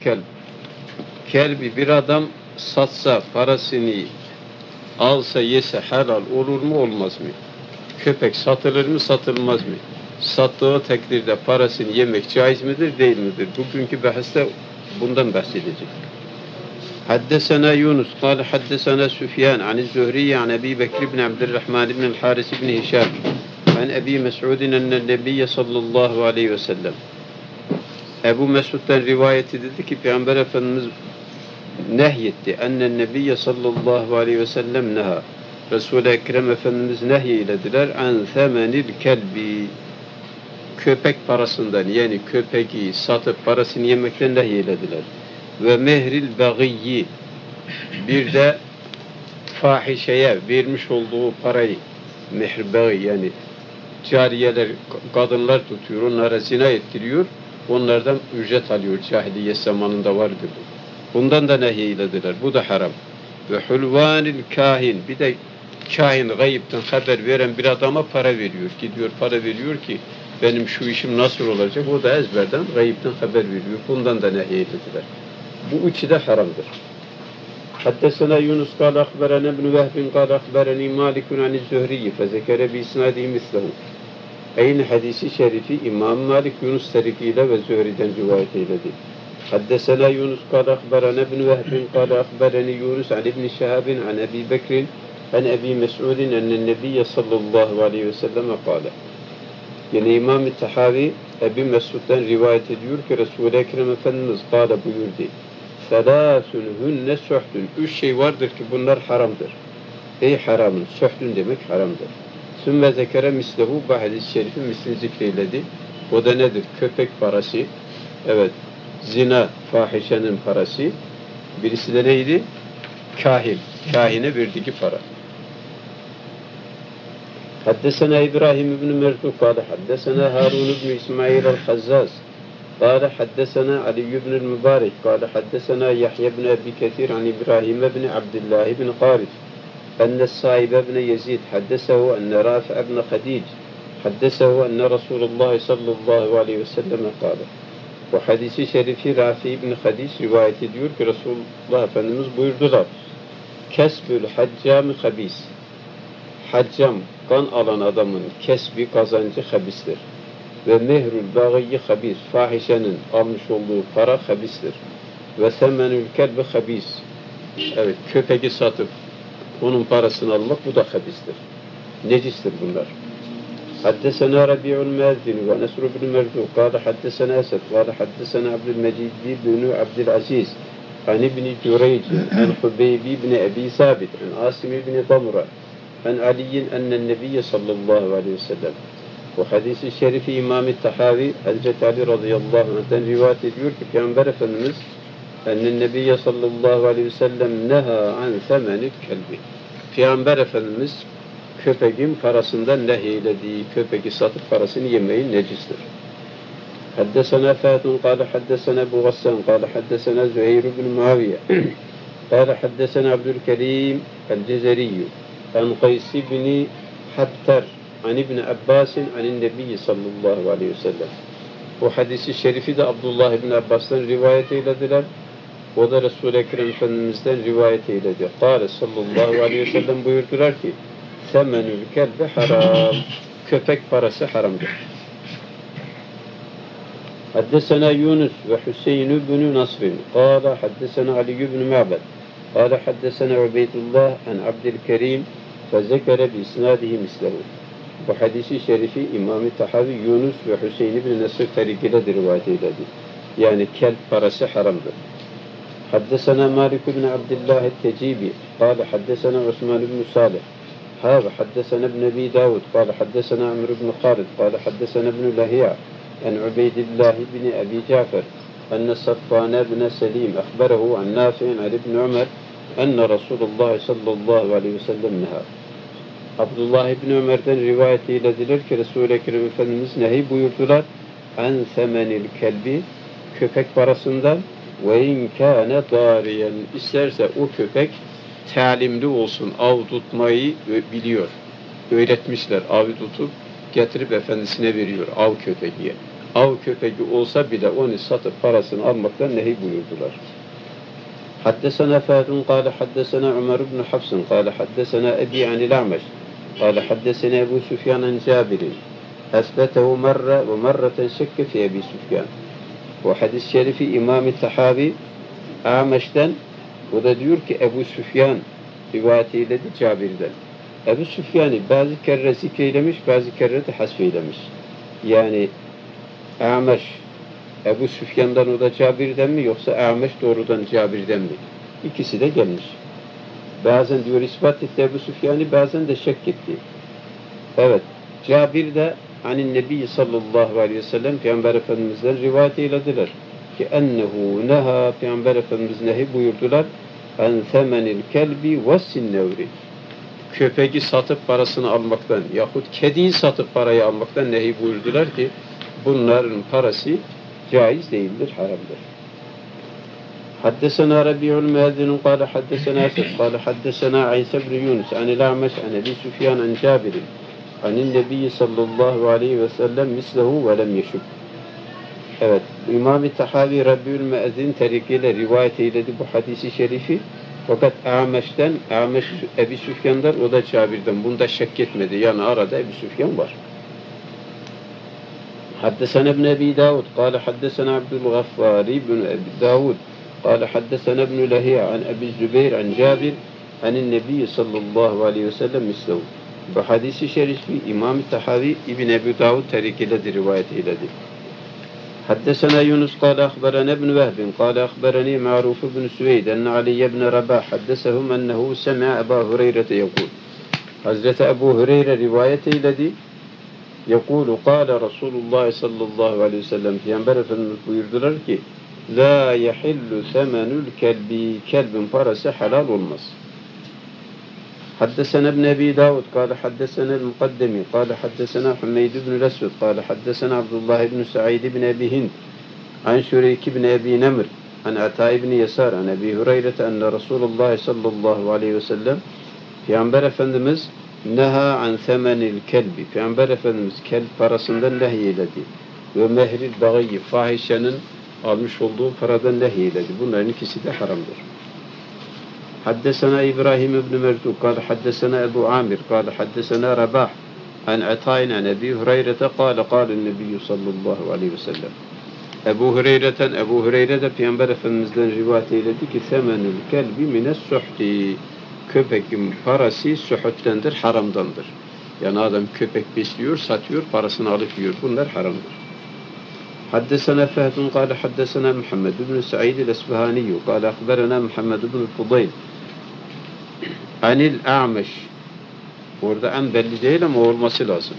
kelb. Kelbi bir adam satsa, parasını alsa, yese helal olur mu, olmaz mı? Köpek satılır mı, satılmaz mı? Sattığı takdirde parasını yemek caiz midir, değil midir? Bugünkü bahiste bundan bahsedecek. Haddesena Yunus, kâle haddesena Süfyan, an'iz-Zuhriye, an Ebi Bekir ibn Abdurrahman ibn el-Haris ibn Hişam, an Ebi Mes'udin ennel Nebiyye sallallahu aleyhi ve sellem. Ebu Mesud'dan rivayeti dedi ki, Peygamber Efendimiz nehyetti. Ennen Nebiyye sallallahu aleyhi ve sellem neha. Resul-i Ekrem Efendimiz nehyeyilediler. An themenil kelbi. Köpek parasından, yani köpeği satıp parasını yemekten nehyeyilediler. Ve mehril bagiyyi. Bir de fahişeye vermiş olduğu parayı, mehr bagi, yani cariyeler, kadınlar tutuyor, onlara zina ettiriyor, onlardan ücret alıyor. Cahiliye zamanında vardı bu. Bundan da nehyeyilediler. Bu da haram. Ve hulvanil kahin. Bir de kahin, gayipten haber veren bir adama para veriyor. Gidiyor para veriyor ki benim şu işim nasıl olacak? O da ezberden gayipten haber veriyor. Bundan da nehyeyilediler. Bu üçü de haramdır. Haddesena Yunus kâle akberene ibn Vehbin kâle akbereni Malikun an'iz-Zuhriye fezekere bi isnâdihi mislehu. Aynı hadisi şerifi İmam Malik Yunus tarikiyle ve Zühri'den rivayet eyledi. Haddesena Yunus kâle akberene ibn Vehbin kâle akbereni Yunus an ibn Şehabin an Ebi Bekrin an Ebi Mes'udin ennen Nebiyye sallallahu aleyhi ve sellem kâle. Yine İmam-ı Tahavi Ebi Mesud'dan rivayet ediyor ki Resul-i Ekrem Efendimiz kâle buyurdu. Selâsün hünne suhtun. Üç şey vardır ki bunlar haramdır. Ey haramın, suhtun demek haramdır. Sümme zekere mislehu, bu hadis-i şerifin mislini zikreyledi. O da nedir? Köpek parası, evet, zina, fahişenin parası. Birisi de neydi? Kahin, kahine verdiği para. Haddesena İbrahim ibn Mertuk kâle haddesena Harun ibn İsmail el-Hazzaz kâle haddesena Ali ibn el-Mübarek kâle haddesena Yahya ibn Ebi Kethir an İbrahim ibn Abdullah ibn Qarif أن الصائب بن يزيد حدثه أن رافع بن خديج حدثه أن رسول الله صلى الله عليه وسلم قال. Bu hadisi şerifi Rafi ibn Hadic rivayet ediyor ki Resulullah Efendimiz buyurdular. Kesbül haccam habis. Haccam, kan alan adamın kesbi, kazancı habistir. Ve mehrül bagiyyi habis. Fahişenin almış olduğu para habistir. Ve semenül kelbi habis. Evet, köpeği satıp onun parasını almak, bu da habistir. Necistir bunlar. Haddesena Rabi'ul Muezzin ve Nesr ibn Merzu kâle haddesena Esed kâle haddesena Abdülmecid ibn Abdülaziz an ibn Cüreyc an Hubeyb ibn Ebi Sabit an Asim ibn Damra an Ali'in ennen Nebiyye sallallahu aleyhi ve sellem. Bu hadisi şerifi İmam-ı Tahavi Hazreti Ali radıyallahu anh'den rivayet ediyor ki Peygamber Efendimiz ennen Nebiyye sallallahu aleyhi ve sellem neha an semenil kelbi. Peygamber Efendimiz köpeğin parasından nehyelediği, köpeği satıp parasını yemeyi necistir. Haddesena Fatun kâle haddesena Ebu Gassan kâle haddesena Züheyr ibn Muaviye kâle haddesena Abdülkerim el-Cezeriyyü an Qays ibn Hattar an İbn Abbasin anin Nebiyyi sallallahu aleyhi ve sellem. Bu hadisi şerifi de Abdullah ibn Abbas'tan rivayet eylediler. O da Resul-i Ekrem Efendimiz'den rivayet eyledi. Kâle sallallahu aleyhi ve sellem buyurdular ki semenül kelbi haram. Köpek parası haramdır. Haddesena Yunus ve Hüseyin ibn Nasrin. Kâle haddesena Ali ibn Ma'bed. Kâle haddesena Ubeydullah an Abdülkerim fezekere bi isnâdihi mislehu. Bu hadisi şerifi İmam-ı Tahavi Yunus ve Hüseyin ibn Nasr tarikiyle de rivayet eyledi. Yani kelp parası haramdır. حدثنا مالك بن عبد الله التجيبي قال حدثنا عثمان بن صالح هذا حدثنا ابن أبي داود قال حدثنا عمرو بن خالد قال حدثنا ابن لهيع عن عبيد الله بن أبي جعفر أن صفوان بن سليم أخبره عن نافع عن ابن عمر أن رسول الله صلى الله عليه وسلم نهى. Abdullah ibn Ömer'den rivayet eylediler ki Resul-i Ekrem Efendimiz nehi buyurdular. En semenil kelbi, köpek parasından ve in kâne dâriyen, isterse o köpek talimli olsun, av tutmayı biliyor. Öğretmişler, avı tutup getirip efendisine veriyor, av köpeği. av köpeği olsa bile onu satıp parasını almaktan nehi buyurdular. Haddesena Fadun kâle haddesena Ömer ibn Hafsın kâle haddesena Ebi anil A'meş kâle haddesena Ebu Süfyan an Cabir'in esbetehu merre ve merreten şekke fi Ebi Süfyan. Bu hadis-i şerifi İmam-ı Tahavi A'meş'ten, o da diyor ki Ebu Süfyan rivayet eyledi Cabir'den. Ebu Süfyan'ı bazı kere zikreylemiş, bazı kere de hasfeylemiş. Yani A'meş Ebu Süfyan'dan, o da Cabir'den mi, yoksa A'meş doğrudan Cabir'den mi? İkisi de gelmiş. Bazen diyor ispat etti Ebu Süfyan'ı, bazen de şek etti. Evet, Cabir de anin Nebi sallallahu aleyhi ve sellem Peygamber Efendimiz'den rivayet eylediler ki ennehu neha, Peygamber Efendimiz nehi buyurdular en themenil kelbi ve sinnevri, köpeği satıp parasını almaktan yahut kediyi satıp parayı almaktan nehi buyurdular ki bunların parası caiz değildir, haramdır. Haddesena Rabi'ul Müezzin kâle haddesena Esed kâle haddesena İsa ibn Yunus anil A'meş an Ebi Süfyan an Cabir'in anin Nebi sallallahu aleyhi ve sellem mislehu ve lem yeşub. Evet, İmam-ı Tahavi Rabi'ul Müezzin tarikiyle rivayet eyledi bu hadisi şerifi. Fakat A'meş'ten, A'meş Ebi Süfyan'dan, o da Cabir'den. Bunda şek etmedi. Yani arada Ebi Süfyan var. Haddesena ibn Ebi Davud kâle haddesena Abdülgaffari ibn Ebi Davud kâle haddesena ibn Lehiya an Ebi Zübeyir an Cabir anin Nebi sallallahu aleyhi ve sellem mislehu. Bu hadisi şerifi İmam-ı Tahavi İbn Ebi Davud tarikiyle rivayet eyledi. حدثنا يونس قال أخبرنا ابن وهب قال أخبرني معروف بن سويد أن علي بن رباح حدثهم أنه سمع أبا هريرة يقول Hazreti Ebu Hureyre rivayet eyledi. Yekulu kâle Resulullah sallallahu aleyhi ve sellem, Peygamber Efendimiz buyurdular ki la yahillu semenül kelbi, kelbin parası helal olmaz. حدثنا ابن أبي داود قال حدثنا المقدمي قال حدثنا حميد بن الأسود قال حدثنا عبد الله بن سعيد بن أبي هند عن شريك بن أبي نمر عن عطاء بن يسار عن أبي هريرة أن رسول الله صلى الله عليه وسلم Peygamber Efendimiz neha an semenil kelbi, Peygamber Efendimiz kelb parasından nehyeledi ve mehril bagayyi, fahişenin almış olduğu paradan nehyeledi. Bunların ikisi de haramdır. حدثنا إبراهيم بن مرزوق قال حدثنا أبو عامر قال حدثنا رباح عن عطاء عن أبي هريرة قال قال النبي صلى الله عليه وسلم. Ebu Hureyre'den Peygamber Efendimiz'den rivayet eyledi ki semenül kelbi mine's-suhti, köpeğin parası suhuttendir, haramdandır. Yani adam köpek besliyor, satıyor, parasını alıp yiyor. Bunlar haramdır. حدثنا فهد قال حدثنا محمد بن سعيد الأسبهاني قال أخبرنا محمد بن الفضيل Anil A'meş. Orada en belli değil ama olması lazım.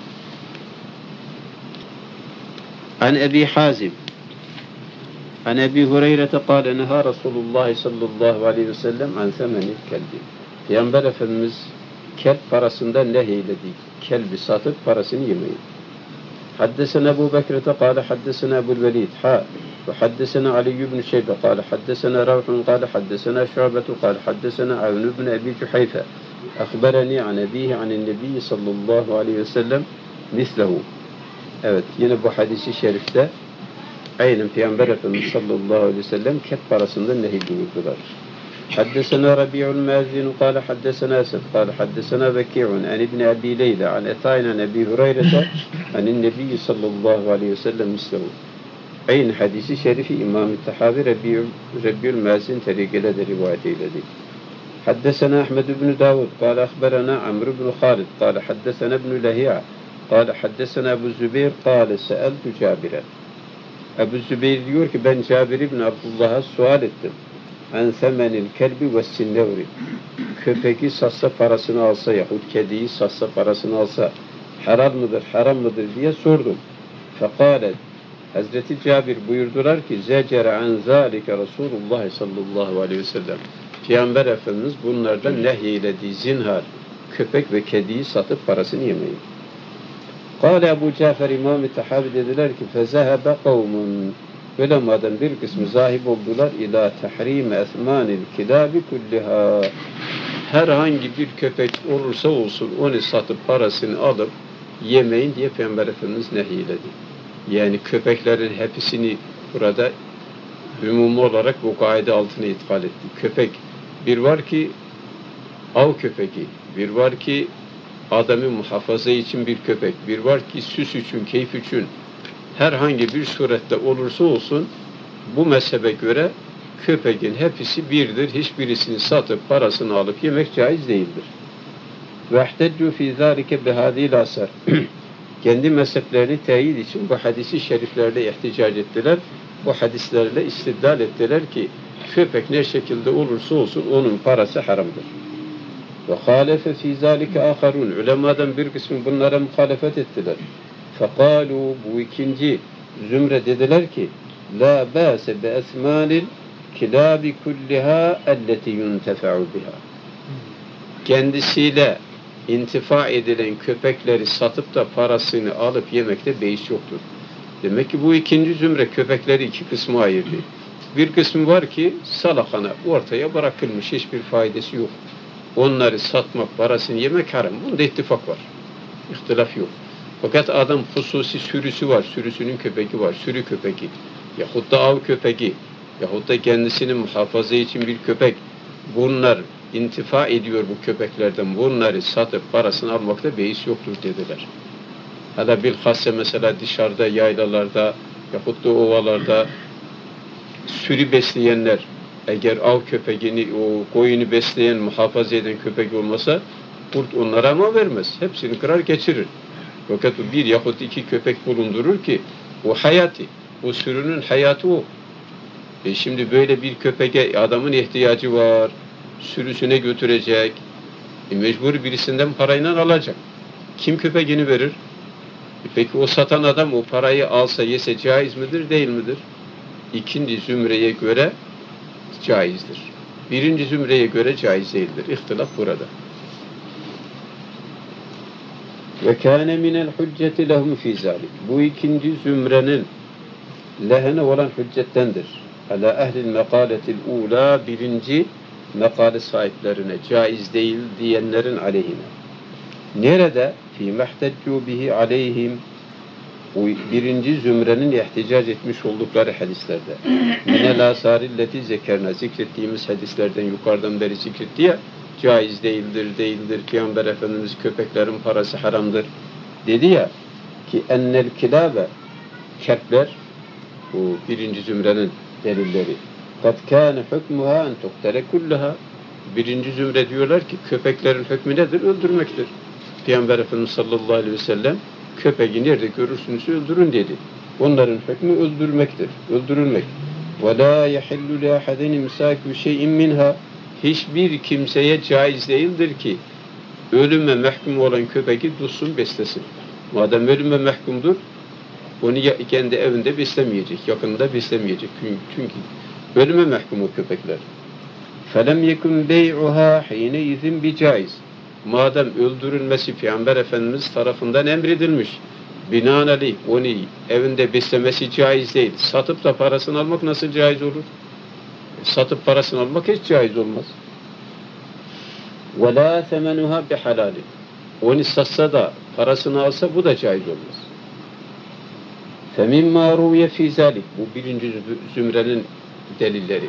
An Ebi Hazim An Ebi Hureyre kâle neha Resulullah sallallahu aleyhi ve sellem an semenil kelbi. Peygamber Efendimiz kelp parasından nehyeledi. Kelbi satıp parasını yemeyin. حدثنا أبو بكر قال حدثنا أبو الوليد وحدثنا علي بن شيبة قال حدثنا روح قال حدثنا شعبة قال حدثنا عون بن أبي جحيفة أخبرني عن أبيه عن النبي صلى الله عليه وسلم مثله. Evet, yine bu hadisi şerifte aynen Peygamber Efendimiz sallallahu aleyhi ve sellem kelp parasından nehy buyurdular. حدثنا ربيع المازن قال حدثنا أسد قال حدثنا بكيع عن ابن أبي ليلى عن عطاء عن أبي هريرة عن النبي صلى الله عليه وسلم مثله. Aynı hadisi şerifi İmam-ı Tahavi Rabi'ül Mazin tarikiyle de rivayet eyledi. حدثنا أحمد بن داود قال أخبرنا عمرو بن خالد قال حدثنا ابن لهيعة قال حدثنا أبو الزبير قال سألت جابرا. Ebu Zübeyir diyor ki ben Cabir ibn Abdullah'a sual ettim. En semenil kelbi ve sinnevri, köpeği satsa parasını alsa yahut kediyi satsa parasını alsa helal mıdır, haram mıdır diye sordum. Fekâlet, Hazreti Cabir buyurdular ki zecere an zâlike Resulullah sallallahu aleyhi ve sellem. Peygamber Efendimiz bunlardan nehyelediği zinhar, köpek ve kediyi satıp parasını yemeyin. Kâle Ebu Cafer İmam-ı Tahavi dediler ki fezehebe kavmun, ulemadan bir kısmı zahib oldular ila tahrim esmanil kilabi kulliha, herhangi bir köpek olursa olsun onu satıp parasını alıp yemeyin diye Peygamber Efendimiz nehyeledi. Yani köpeklerin hepsini burada ümumi olarak bu kaide altına ithal etti. Köpek, bir var ki av köpeği, bir var ki adamı muhafaza için bir köpek, bir var ki süs için, keyif için, herhangi bir surette olursa olsun bu mezhebe göre köpeğin hepsi birdir. Hiçbirisini satıp parasını alıp yemek caiz değildir. وَاحْتَجُّوا فِي ذَٰلِكَ بِهَذ۪ي الْاَثَرِ Kendi mezheplerini teyit için bu hadisi şeriflerle ihticac ettiler. Bu hadislerle istidlal ettiler ki köpek ne şekilde olursa olsun onun parası haramdır. وَخَالَفَ فِي ذَٰلِكَ آخَرُونَ Ulemadan bir kısmı bunlara muhalefet ettiler. فَقَالُوا Bu ikinci zümre dediler ki لَا بَاسَ بَأَثْمَانِ الْكِلَابِ كُلِّهَا اَلَّتِ يُنْتَفَعُ بِهَا Kendisiyle intifa edilen köpekleri satıp da parasını alıp yemekte beis yoktur. Demek ki bu ikinci zümre köpekleri iki kısma ayırdı. Bir kısmı var ki salakana ortaya bırakılmış, hiçbir faydası yok. Onları satmak, parasını yemek haram. Bunda ittifak var. İhtilaf yok. Fakat adam hususi sürüsü var, sürüsünün köpeği var, sürü köpeği. Yahut da av köpeği, yahut da kendisini muhafaza için bir köpek. Bunlar intifa ediyor bu köpeklerden. Bunları satıp parasını almakta beis yoktur dediler. Hala bilhassa mesela dışarıda, yaylalarda yahut da ovalarda sürü besleyenler, eğer av köpeğini, o koyunu besleyen, muhafaza eden köpek olmasa kurt onlara ama vermez. Hepsini kırar geçirir. Fakat bir yahut iki köpek bulundurur ki o hayatı, o sürünün hayatı o. Şimdi böyle bir köpeğe adamın ihtiyacı var, sürüsüne götürecek, mecbur birisinden parayla alacak. Kim köpeğini verir? Peki o satan adam o parayı alsa yese caiz midir, değil midir? İkinci zümreye göre caizdir. Birinci zümreye göre caiz değildir. İhtilaf burada. Ve kâne minel hücceti lehum fî zâlik. Bu ikinci zümrenin lehine olan hüccettendir. Ala ehlil mekâletil ûlâ birinci mekale sahiplerine caiz değil diyenlerin aleyhine. Nerede? Fî mehteccu bihi aleyhim bu birinci zümrenin ihticac etmiş oldukları hadislerde. Minel asarilleti zekerna zikrettiğimiz hadislerden yukarıdan beri zikretti ya caiz değildir, değildir. Peygamber Efendimiz köpeklerin parası haramdır dedi ya ki ennel kilabe kelpler bu birinci zümrenin delilleri. Kad kâne hükmüha en tuhtele kullaha birinci zümre diyorlar ki köpeklerin hükmü nedir? Öldürmektir. Peygamber Efendimiz sallallahu aleyhi ve sellem köpeği nerede görürsünüz öldürün dedi. Onların hükmü öldürmektir. Öldürülmek. وَلَا يَحِلُّ لَاحَدٍ اِمْسَاكُ شَيْءٍ مِنْهَا Hiçbir kimseye caiz değildir ki ölüme mahkum olan köpeği tutsun beslesin. Madem ölüme mahkumdur onu kendi evinde beslemeyecek, yakında beslemeyecek. Çünkü ölüme mahkum o köpekler. فَلَمْ يَكُنْ بَيْعُهَا حِينَئِذٍ بِجَائِزٍ Madem öldürülmesi Peygamber Efendimiz tarafından emredilmiş, binaenaleyh onu evinde beslemesi caiz değil. Satıp da parasını almak nasıl caiz olur? Satıp parasını almak hiç caiz olmaz. وَلَا ثَمَنُهَا بِحَلَالٍ Onu satsa da parasını alsa bu da caiz olmaz. فَمِمَّا رُوْيَ فِي ذَلِكَ Bu birinci zümrenin delilleri.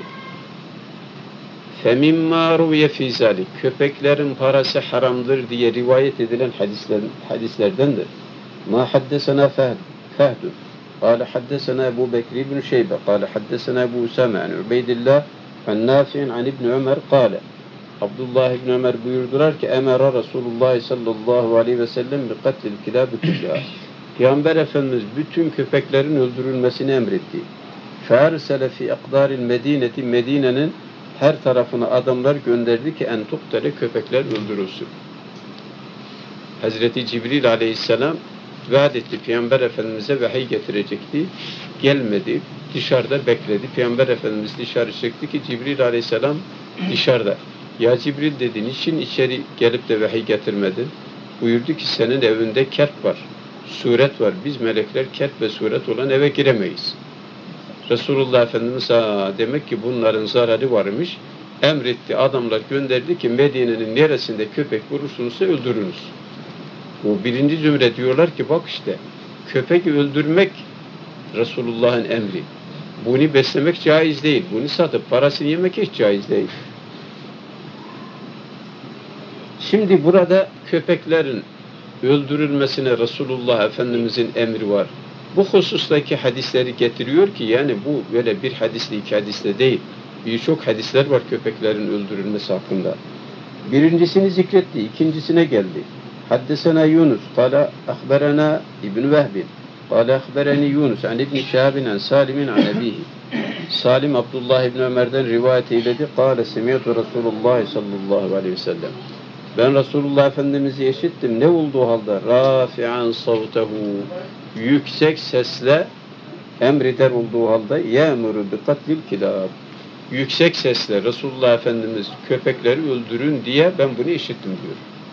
فَمِمَّا رُوْيَ فِي ذَلِكَ Köpeklerin parası haramdır diye rivayet edilen hadislerdendir. مَا حَدَّسَنَا فَهْدٌ قال حدثنا أبو بكر بن شيبة قال حدثنا أبو أسامة عن عبيد الله عن نافع عن ابن عمر قال Abdullah İbni Ömer buyurdular ki emara Resulullah sallallahu aleyhi ve sellem bi katlil kilâbi kullâ Peygamber Efendimiz bütün köpeklerin öldürülmesini emretti. Fersele fi akdaril medineti Medine'nin her tarafına adamlar gönderdi ki en tuktale köpekler öldürülsün. Hazreti Cibril aleyhisselam vaat etti Peygamber Efendimiz'e vahiy getirecekti. Gelmedi. Dışarıda bekledi. Peygamber Efendimiz dışarı çıktı ki Cibril aleyhisselam dışarıda. Ya Cibril dedi, niçin içeri gelip de vahiy getirmedin? Buyurdu ki senin evinde kelp var, suret var. Biz melekler kelp ve suret olan eve giremeyiz. Resulullah Efendimiz demek ki bunların zararı varmış. Emretti, adamlar gönderdi ki Medine'nin neresinde köpek vurursunuzsa öldürünüz. Bu birinci zümre diyorlar ki bak işte köpek öldürmek Resulullah'ın emri. Bunu beslemek caiz değil. Bunu satıp parasını yemek hiç caiz değil. Şimdi burada köpeklerin öldürülmesine Resulullah Efendimizin emri var. Bu husustaki hadisleri getiriyor ki yani bu böyle bir hadisle iki hadisle değil. Birçok hadisler var köpeklerin öldürülmesi hakkında. Birincisini zikretti, ikincisine geldi. Haddesena Yunus, kâle ahberena İbn Vehbin, kâle ahbereni Yunus, an İbn Şahabin, an Salim'in, an ebihi. Salim Abdullah İbn Ömer'den rivayet eyledi. Kâle semiyatu Resulullah sallallahu aleyhi ve sellem. Ben Resulullah Efendimiz'i işittim. Ne olduğu halde? Rafi'an savtehu. Yüksek sesle emreder olduğu halde yemuru bi katlil kilab. Yüksek sesle Resulullah Efendimiz köpekleri öldürün diye ben bunu işittim diyor.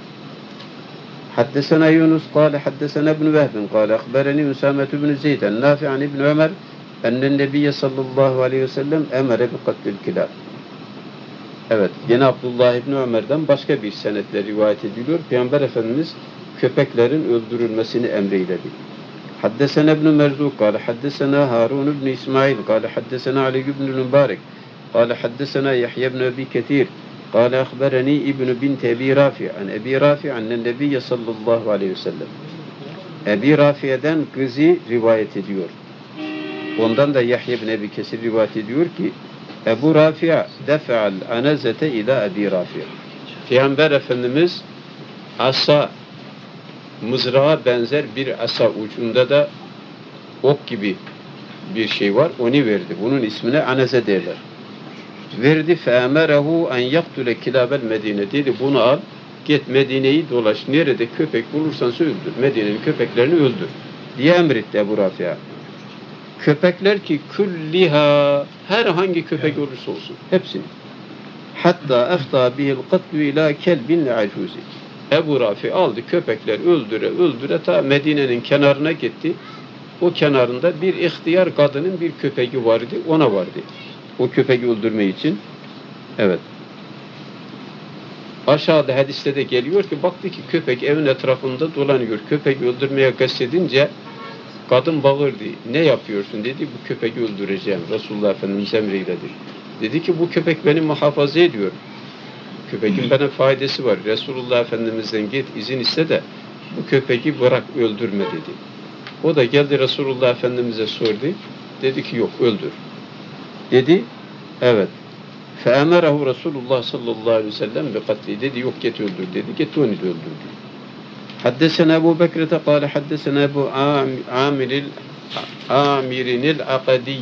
Haddesena Yunus kâle haddesena İbn Vehbin kâle akbereni Üsamet ibn Zeyd en-Nafi an İbn Ömer ennen Nebiyye sallallahu aleyhi ve sellem emere bi katlil kilab. Evet, yine Abdullah İbni Ömer'den başka bir senetle rivayet ediliyor. Peygamber Efendimiz köpeklerin öldürülmesini emreyledi. Haddesena İbn Merzuk, kâle haddesena Harun İbn İsmail, kâle haddesena Ali İbn Mübarek, kâle haddesena Yahya İbn Ebi Ketir, kâle ahbereni İbn bint Ebi Rafi, an Ebi Rafi, annen Nebiyye sallallahu aleyhi ve sellem. Ebi Rafi'den kızı rivayet ediyor. Ondan da Yahya İbn Ebi Kesir rivayet ediyor ki, Ebu Rafi'a defa'al anazete ila Ebi Rafi'a. Peygamber Efendimiz asa, mızrağa benzer bir asa ucunda da ok gibi bir şey var. Onu verdi. Bunun ismine anaze derler. Verdi fe'emerehu en yaktule kilabel Medine. Dedi bunu al, git Medine'yi dolaş. Nerede köpek bulursan öldür. Medine'nin köpeklerini öldür diye emretti Ebu Rafi'a. Köpekler ki külliha, herhangi köpek olursa olsun, hepsini. Hatta efta bihil katlu ila kelbin acuzi. Ebu Rafi aldı köpekler öldüre ta Medine'nin kenarına gitti. O kenarında bir ihtiyar kadının bir köpeği vardı, ona vardı. O köpeği öldürme için. Evet. Aşağıda hadiste de geliyor ki baktı ki köpek evin etrafında dolanıyor. Köpeği öldürmeye kastedince kadın bağırdı. Ne yapıyorsun dedi. Bu köpeği öldüreceğim. Resulullah Efendimiz emreyledi. Dedi ki bu köpek beni muhafaza ediyor. Köpeğin bana faydası var. Resulullah Efendimiz'den git izin iste de bu köpeği bırak öldürme dedi. O da geldi Resulullah Efendimiz'e sordu. Dedi ki yok öldür. Dedi evet. فَاَمَرَهُ Resulullah sallallahu aleyhi ve sellem بِقَتْلِ dedi yok git öldür dedi. Git onu da öldürdü. حدثنا أبو بكر قال حدثنا أبو عامر العقدي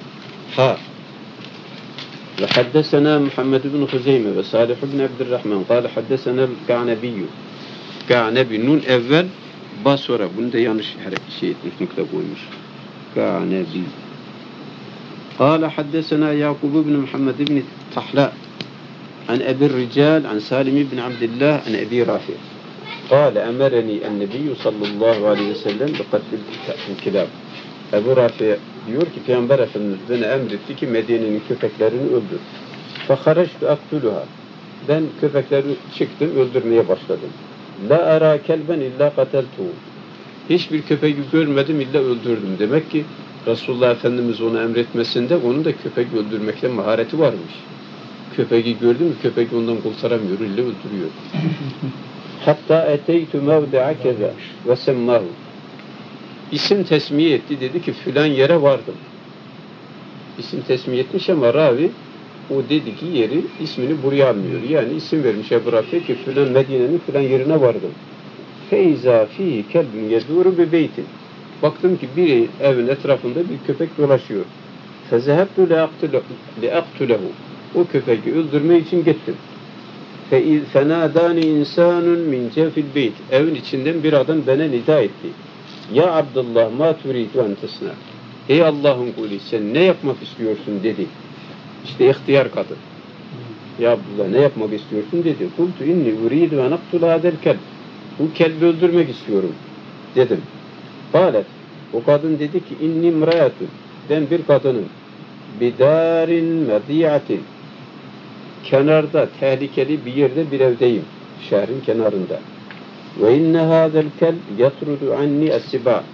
وحدثنا محمد بن خزيمة وصالح بن عبد الرحمن قال حدثنا الكعنبي Ka'nebi nun evvel ba sonra bunu da yanlış şey etmiş nokta koymuş. Ka'nebi قال حدثنا يعقوب بن محمد بن طحلاء عن أبي الرجال عن سالم بن عبد الله عن أبي رافع قال أمرني النبي صلى الله عليه وسلم بقتل الكلاب. Ebu Rafi diyor ki Peygamber Efendimiz bana emretti ki Medine'nin köpeklerini öldür. فَخَرَجْتُ أَقْتُلُهَا Ben köpekleri çıktım öldürmeye başladım. La ara kelben illa qateltu. Hiçbir köpeği görmedim illa öldürdüm. Demek ki Resulullah Efendimiz onu emretmesinde onun da köpek öldürmekte mahareti varmış. Köpeği gördü mü köpek ondan kurtaramıyor, illa öldürüyor. Hatta eteytu mevdi'a keza ve semmahu. İsim tesmiye etti, dedi ki filan yere vardım. İsim tesmiye etmiş ama ravi o dedi ki yeri ismini buraya almıyor. Yani isim vermiş Ebu Rafi ki filan Medine'nin filan yerine vardım. Feyza fi kelbin yeduru bi beytin. Baktım ki bir evin etrafında bir köpek dolaşıyor. Fezehebtu leaktulehu. O köpeği öldürme için gittim. Fenadani insanun min cevfil beyt. Evin içinden bir adam bana nida etti. Ya Abdullah ma turidu en tesna. Ey Allah'ın kulü sen ne yapmak istiyorsun dedi. İşte ihtiyar kadın. Ya Abdullah ne yapmak istiyorsun dedi. Kultu inni uridu en aktula hadel kelb. Bu kelbi öldürmek istiyorum dedim. Kâlet. O kadın dedi ki inni mrayatun. Ben bir kadınım. Bidarin mediyatin. Kenarda, tehlikeli bir yerde bir evdeyim. Şehrin kenarında. Ve inne hâzel kelb yatrudu anni es-sibâ.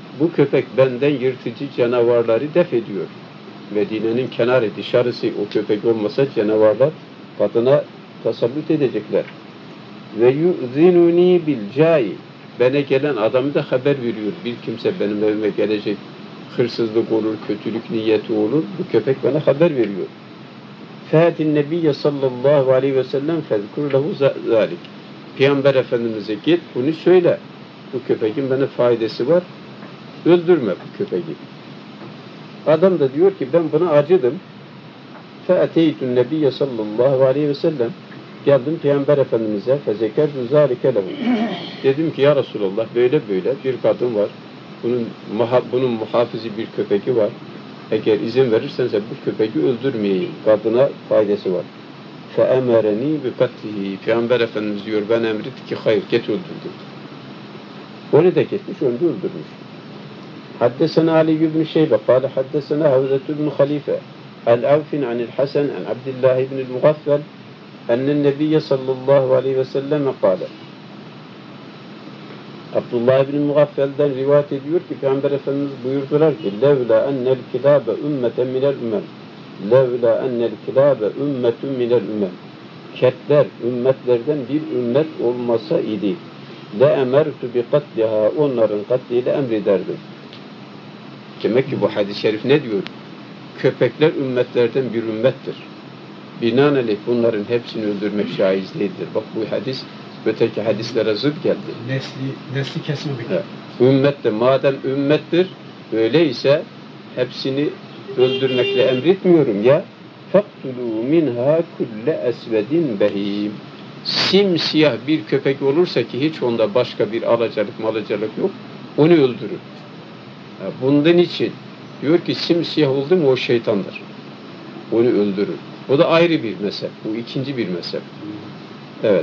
Bu köpek benden yırtıcı canavarları def ediyor. Medine'nin kenarı, dışarısı o köpek olmasa canavarlar kadına tasallut edecekler. Ve yu'zinuni bil cai. Bana gelen adamı da haber veriyor. Bir kimse benim evime gelecek, hırsızlık olur, kötülük niyeti olur. Bu köpek bana haber veriyor. Fâtin nebiyye sallallahu aleyhi ve sellem fezkur lehu zâlik. Peygamber Efendimiz'e git bunu söyle. Bu köpeğin bana faydası var. Öldürme bu köpeği. Adam da diyor ki ben buna acıdım. Fe'ateytun nebiyye sallallahu aleyhi ve sellem. Geldim Peygamber Efendimiz'e fezekertu zâlike lehu. Dedim ki ya Resulallah böyle böyle bir kadın var. Bunun muhafizi bir köpeği var. Eğer izin verirseniz bu köpeği öldürmeyeyim. Kadına faydası var. فَاَمَرَنِي بِقَتْلِهِ Peygamber Efendimiz diyor ben emretti ki hayır git öldürdüm. Onu da gitmiş onu da öldürmüş. Haddesena Ali ibn Şeybe قال حدثنا حوزة بن خليفة عن عوف عن الحسن عن عبد الله بن المغفل أن النبي صلى الله عليه وسلم قال Abdullah ibn Mugaffel'den rivayet ediyor ki Peygamber Efendimiz buyurdular ki levla ennel kilabe ümmeten minel ümmem levla ennel kilabe ümmetun minel ümmem Ketler ümmetlerden bir ümmet olmasa idi le emertu bi katliha onların katliyle emrederdim. Demek ki bu hadis-i şerif ne diyor? Köpekler ümmetlerden bir ümmettir. Binaenaleyh bunların hepsini öldürmek caiz değildir. Bak bu hadis öteki hadislere zıt geldi. Nesli kesimi evet. Ümmet de madem ümmettir öyleyse hepsini öldürmekle emretmiyorum ya. فَقْتُلُوا مِنْهَا كُلَّ esvedin behim. Simsiyah bir köpek olursa ki hiç onda başka bir alacalık malacalık yok onu öldürür. Bundan için diyor ki simsiyah oldu mu o şeytandır. Onu öldürür. O da ayrı bir mezhep. Bu ikinci bir mezhep. Evet.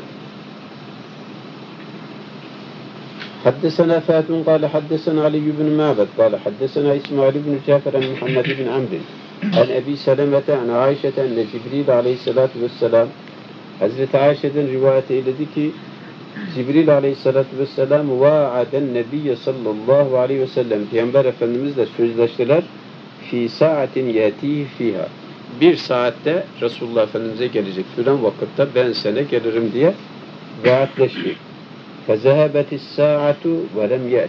حدثنا فات قال حدثنا علي بن معبد قال حدثنا إسماعيل بن جعفر عن محمد بن عمرو عن أبي سلمة عن عائشة أن جبريل عليه الصلاة والسلام Hazreti Ayşe'den rivayet eyledi ki Cibril aleyhissalatü vesselam va'aden nebiyye sallallahu aleyhi ve sellem Peygamber Efendimizle sözleştiler fi saatin yatihi fiha bir saatte Resulullah Efendimiz'e gelecek filan vakitte ben sana gelirim diye vaatleşti. فَذَهَبَتِ السَّاعَةُ وَلَمْ يَأْتِ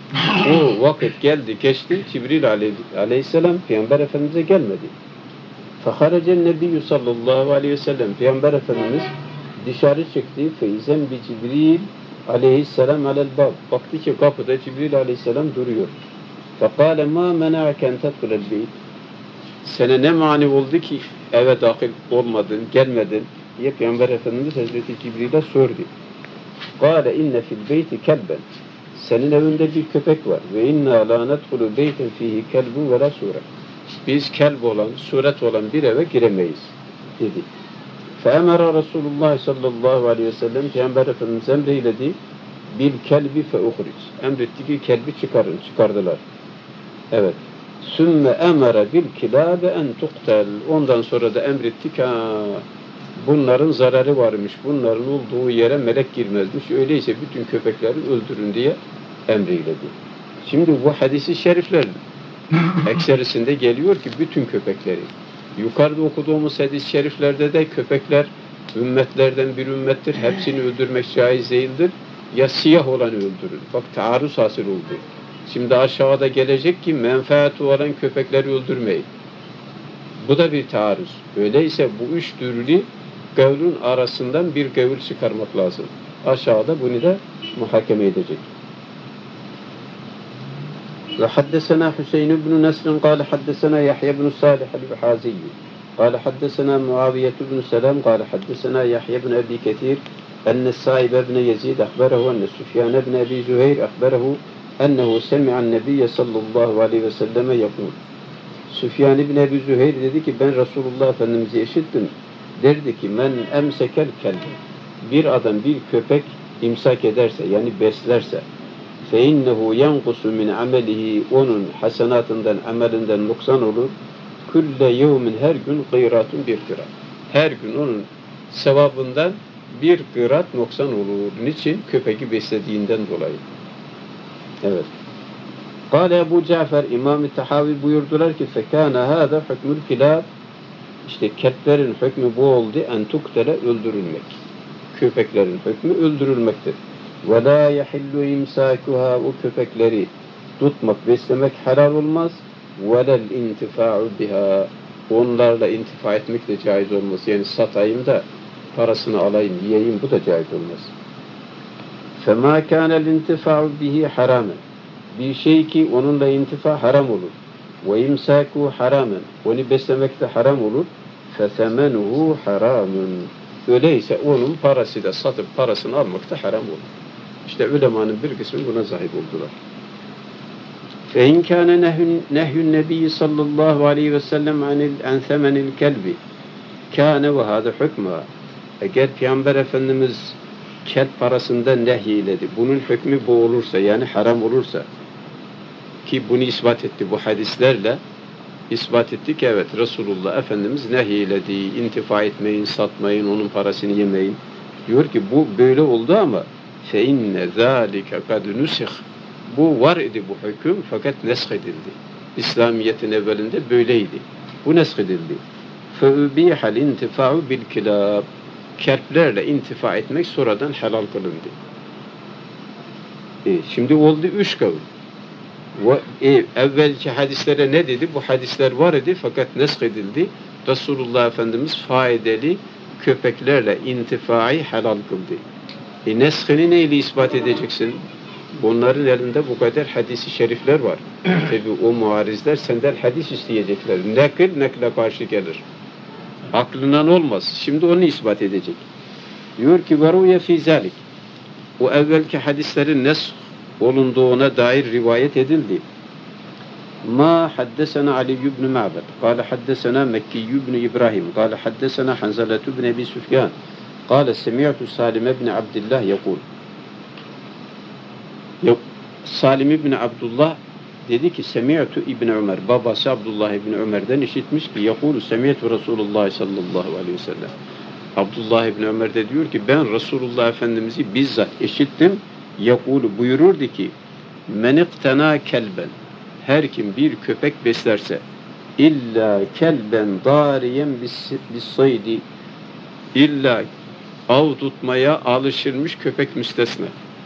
O vakit geldi geçti Cibril aleyhisselam Peygamber Efendimiz'e gelmedi. فَخَرَجَ النَّبِيُّ sallallahu aleyhi ve sellem Peygamber Efendimiz dışarı çıktı. فَاِذَنْ بِجِبْرِيلِ aleyhisselam alel bab. Baktı ki kapıda Cibril aleyhisselam duruyor. فَقَالَ مَا مَنَعَكَ اَنْ تَدْخُلَ الْبَيْتِ Sana ne mani oldu ki eve dahil olmadın, gelmedin diye Peygamber Efendimiz Hazreti Cibril'e sordu. قَالَ اِنَّ فِي الْبَيْتِ كَلْبًا Senin evinde bir köpek var. وَاِنَّا لَا نَدْخُلُ بَيْتًا ف۪يهِ كَلْبٌ وَلَا سُورًا Biz kelb olan, suret olan bir eve giremeyiz dedi. فَاَمَرَ Resulullah sallallahu aleyhi ve sellem Peygamber Efendimiz emreyledi. bil kelbi feuhric. Emretti ki kelbi çıkarın. Çıkardılar. Evet. Sümme emere bil kilabe en tuktel. Ondan sonra da emretti ki bunların zararı varmış. Bunların olduğu yere melek girmezmiş. Öyleyse bütün köpekleri öldürün diye emreyledi. Şimdi bu hadisi şerifler ekserisinde geliyor ki bütün köpekleri. Yukarıda okuduğumuz hadis-i şeriflerde de köpekler ümmetlerden bir ümmettir. Hepsini öldürmek caiz değildir. Ya siyah olanı öldürün. Bak taarruz hasıl oldu. Şimdi aşağıda gelecek ki menfaati olan köpekleri öldürmeyin. Bu da bir taarruz. Öyleyse bu üç türlü gavlun arasından bir gavul çıkarmak lazım. Aşağıda bunu da muhakeme edecek. Ve haddesena Hüseyin ibn Nesrin قال حدثنا يحيى بن صالح البحازي قال حدثنا معاوية بن سلام قال حدثنا يحيى بن أبي كثير أن السائب بن يزيد أخبره أن سفيان بن أبي زهير أخبره أنه سمع النبي صلى الله عليه وسلم يقول Süfyan ibn Ebi Züheyr dedi ki ben Resulullah Efendimiz'i işittim. Derdi ki men emsekel kelbi. Bir adam bir köpek imsak ederse yani beslerse فَاِنَّهُ يَنْقُسُ مِنْ عَمَلِهِ onun hasenatından, amelinden noksan olur. Külle yevmin her gün kıyratun bir kırat. Her gün onun sevabından bir kırat noksan olur. Niçin? Köpeği beslediğinden dolayı. Evet. Kâle Ebu Cafer İmam-ı Tahavi buyurdular ki fekâne hâdâ hükmül kilâb, işte kelplerin hükmü bu oldu, en tuktele öldürülmek. Köpeklerin hükmü öldürülmektir. Ve lâ yehillu imsâkuhâ, o köpekleri tutmak, beslemek helal olmaz. Ve lel intifâ'u biha, onlarla intifa etmek de caiz olmaz. Yani satayım da parasını alayım, yiyeyim, bu da caiz olmaz. فَمَا كَانَ الْاِنْتِفَاعُ بِهِ حَرَامًا, bir şey ki onunla intifa haram olur. وَاِمْسَاكُ haramen, onu beslemek de haram olur. فَثَمَنُهُ haramun, öyleyse onun parası da satıp parasını almak da haram olur. İşte ulemanın bir kısmı buna sahip oldular. فَاِنْ كَانَ نَهْيُ النَّبِيِّ sallallahu aleyhi ve sellem عَنْ ثَمَنِ الْكَلْبِ كَانَ وَهَذَا حُكْمًا, eğer Peygamber Efendimiz kelp parasında nehyiledi, bunun hükmü bu olursa, yani haram olursa, ki bunu ispat etti bu hadislerle, ispat etti ki evet, Resulullah Efendimiz nehyiledi, intifa etmeyin, satmayın, onun parasını yemeyin. Diyor ki bu böyle oldu ama فَاِنَّ ذَٰلِكَ قَدْ نُسِخ, bu var idi bu hüküm fakat nesk edildi. İslamiyet'in evvelinde böyleydi. Bu nesk edildi. فَاُبِيحَ الْاِنْتِفَاعُ بِالْكِلَابِ, kelplerle intifa etmek sonradan helal kılındı. Şimdi oldu 3 kavul. Evvelki hadislere ne dedi? Bu hadisler var idi fakat nesk edildi. Resulullah Efendimiz faydalı köpeklerle intifayı helal kıldı. Neskini neyle ispat edeceksin? Onların elinde bu kadar hadisi şerifler var. Tabi o muarizler senden hadis isteyecekler. Nakle karşı gelir. Aklından olmaz. Şimdi onu ispat edecek. Diyor ki varuye fi zalik, o evvelki hadislerin nesk olunduğuna dair rivayet edildi. Ma haddesena Ali ibn Ma'bad قال حدثنا مكي بن إبراهيم قال حدثنا حنزلة بن أبي سفيان قال سمعت سالم بن عبد الله يقول, Salim ibn Abdullah dedi ki semi'tu İbn Ömer, babası Abdullah ibn Ömer'den işitmiş ki yekulu semi'tu Resulullah sallallahu aleyhi ve sellem. Abdullah ibn Ömer de diyor ki ben Resulullah Efendimiz'i bizzat işittim. Yekulu buyururdu ki men iktena kelben, her kim bir köpek beslerse illa kelben dariyen bis saydi, illa av tutmaya alışılmış köpek müstesna.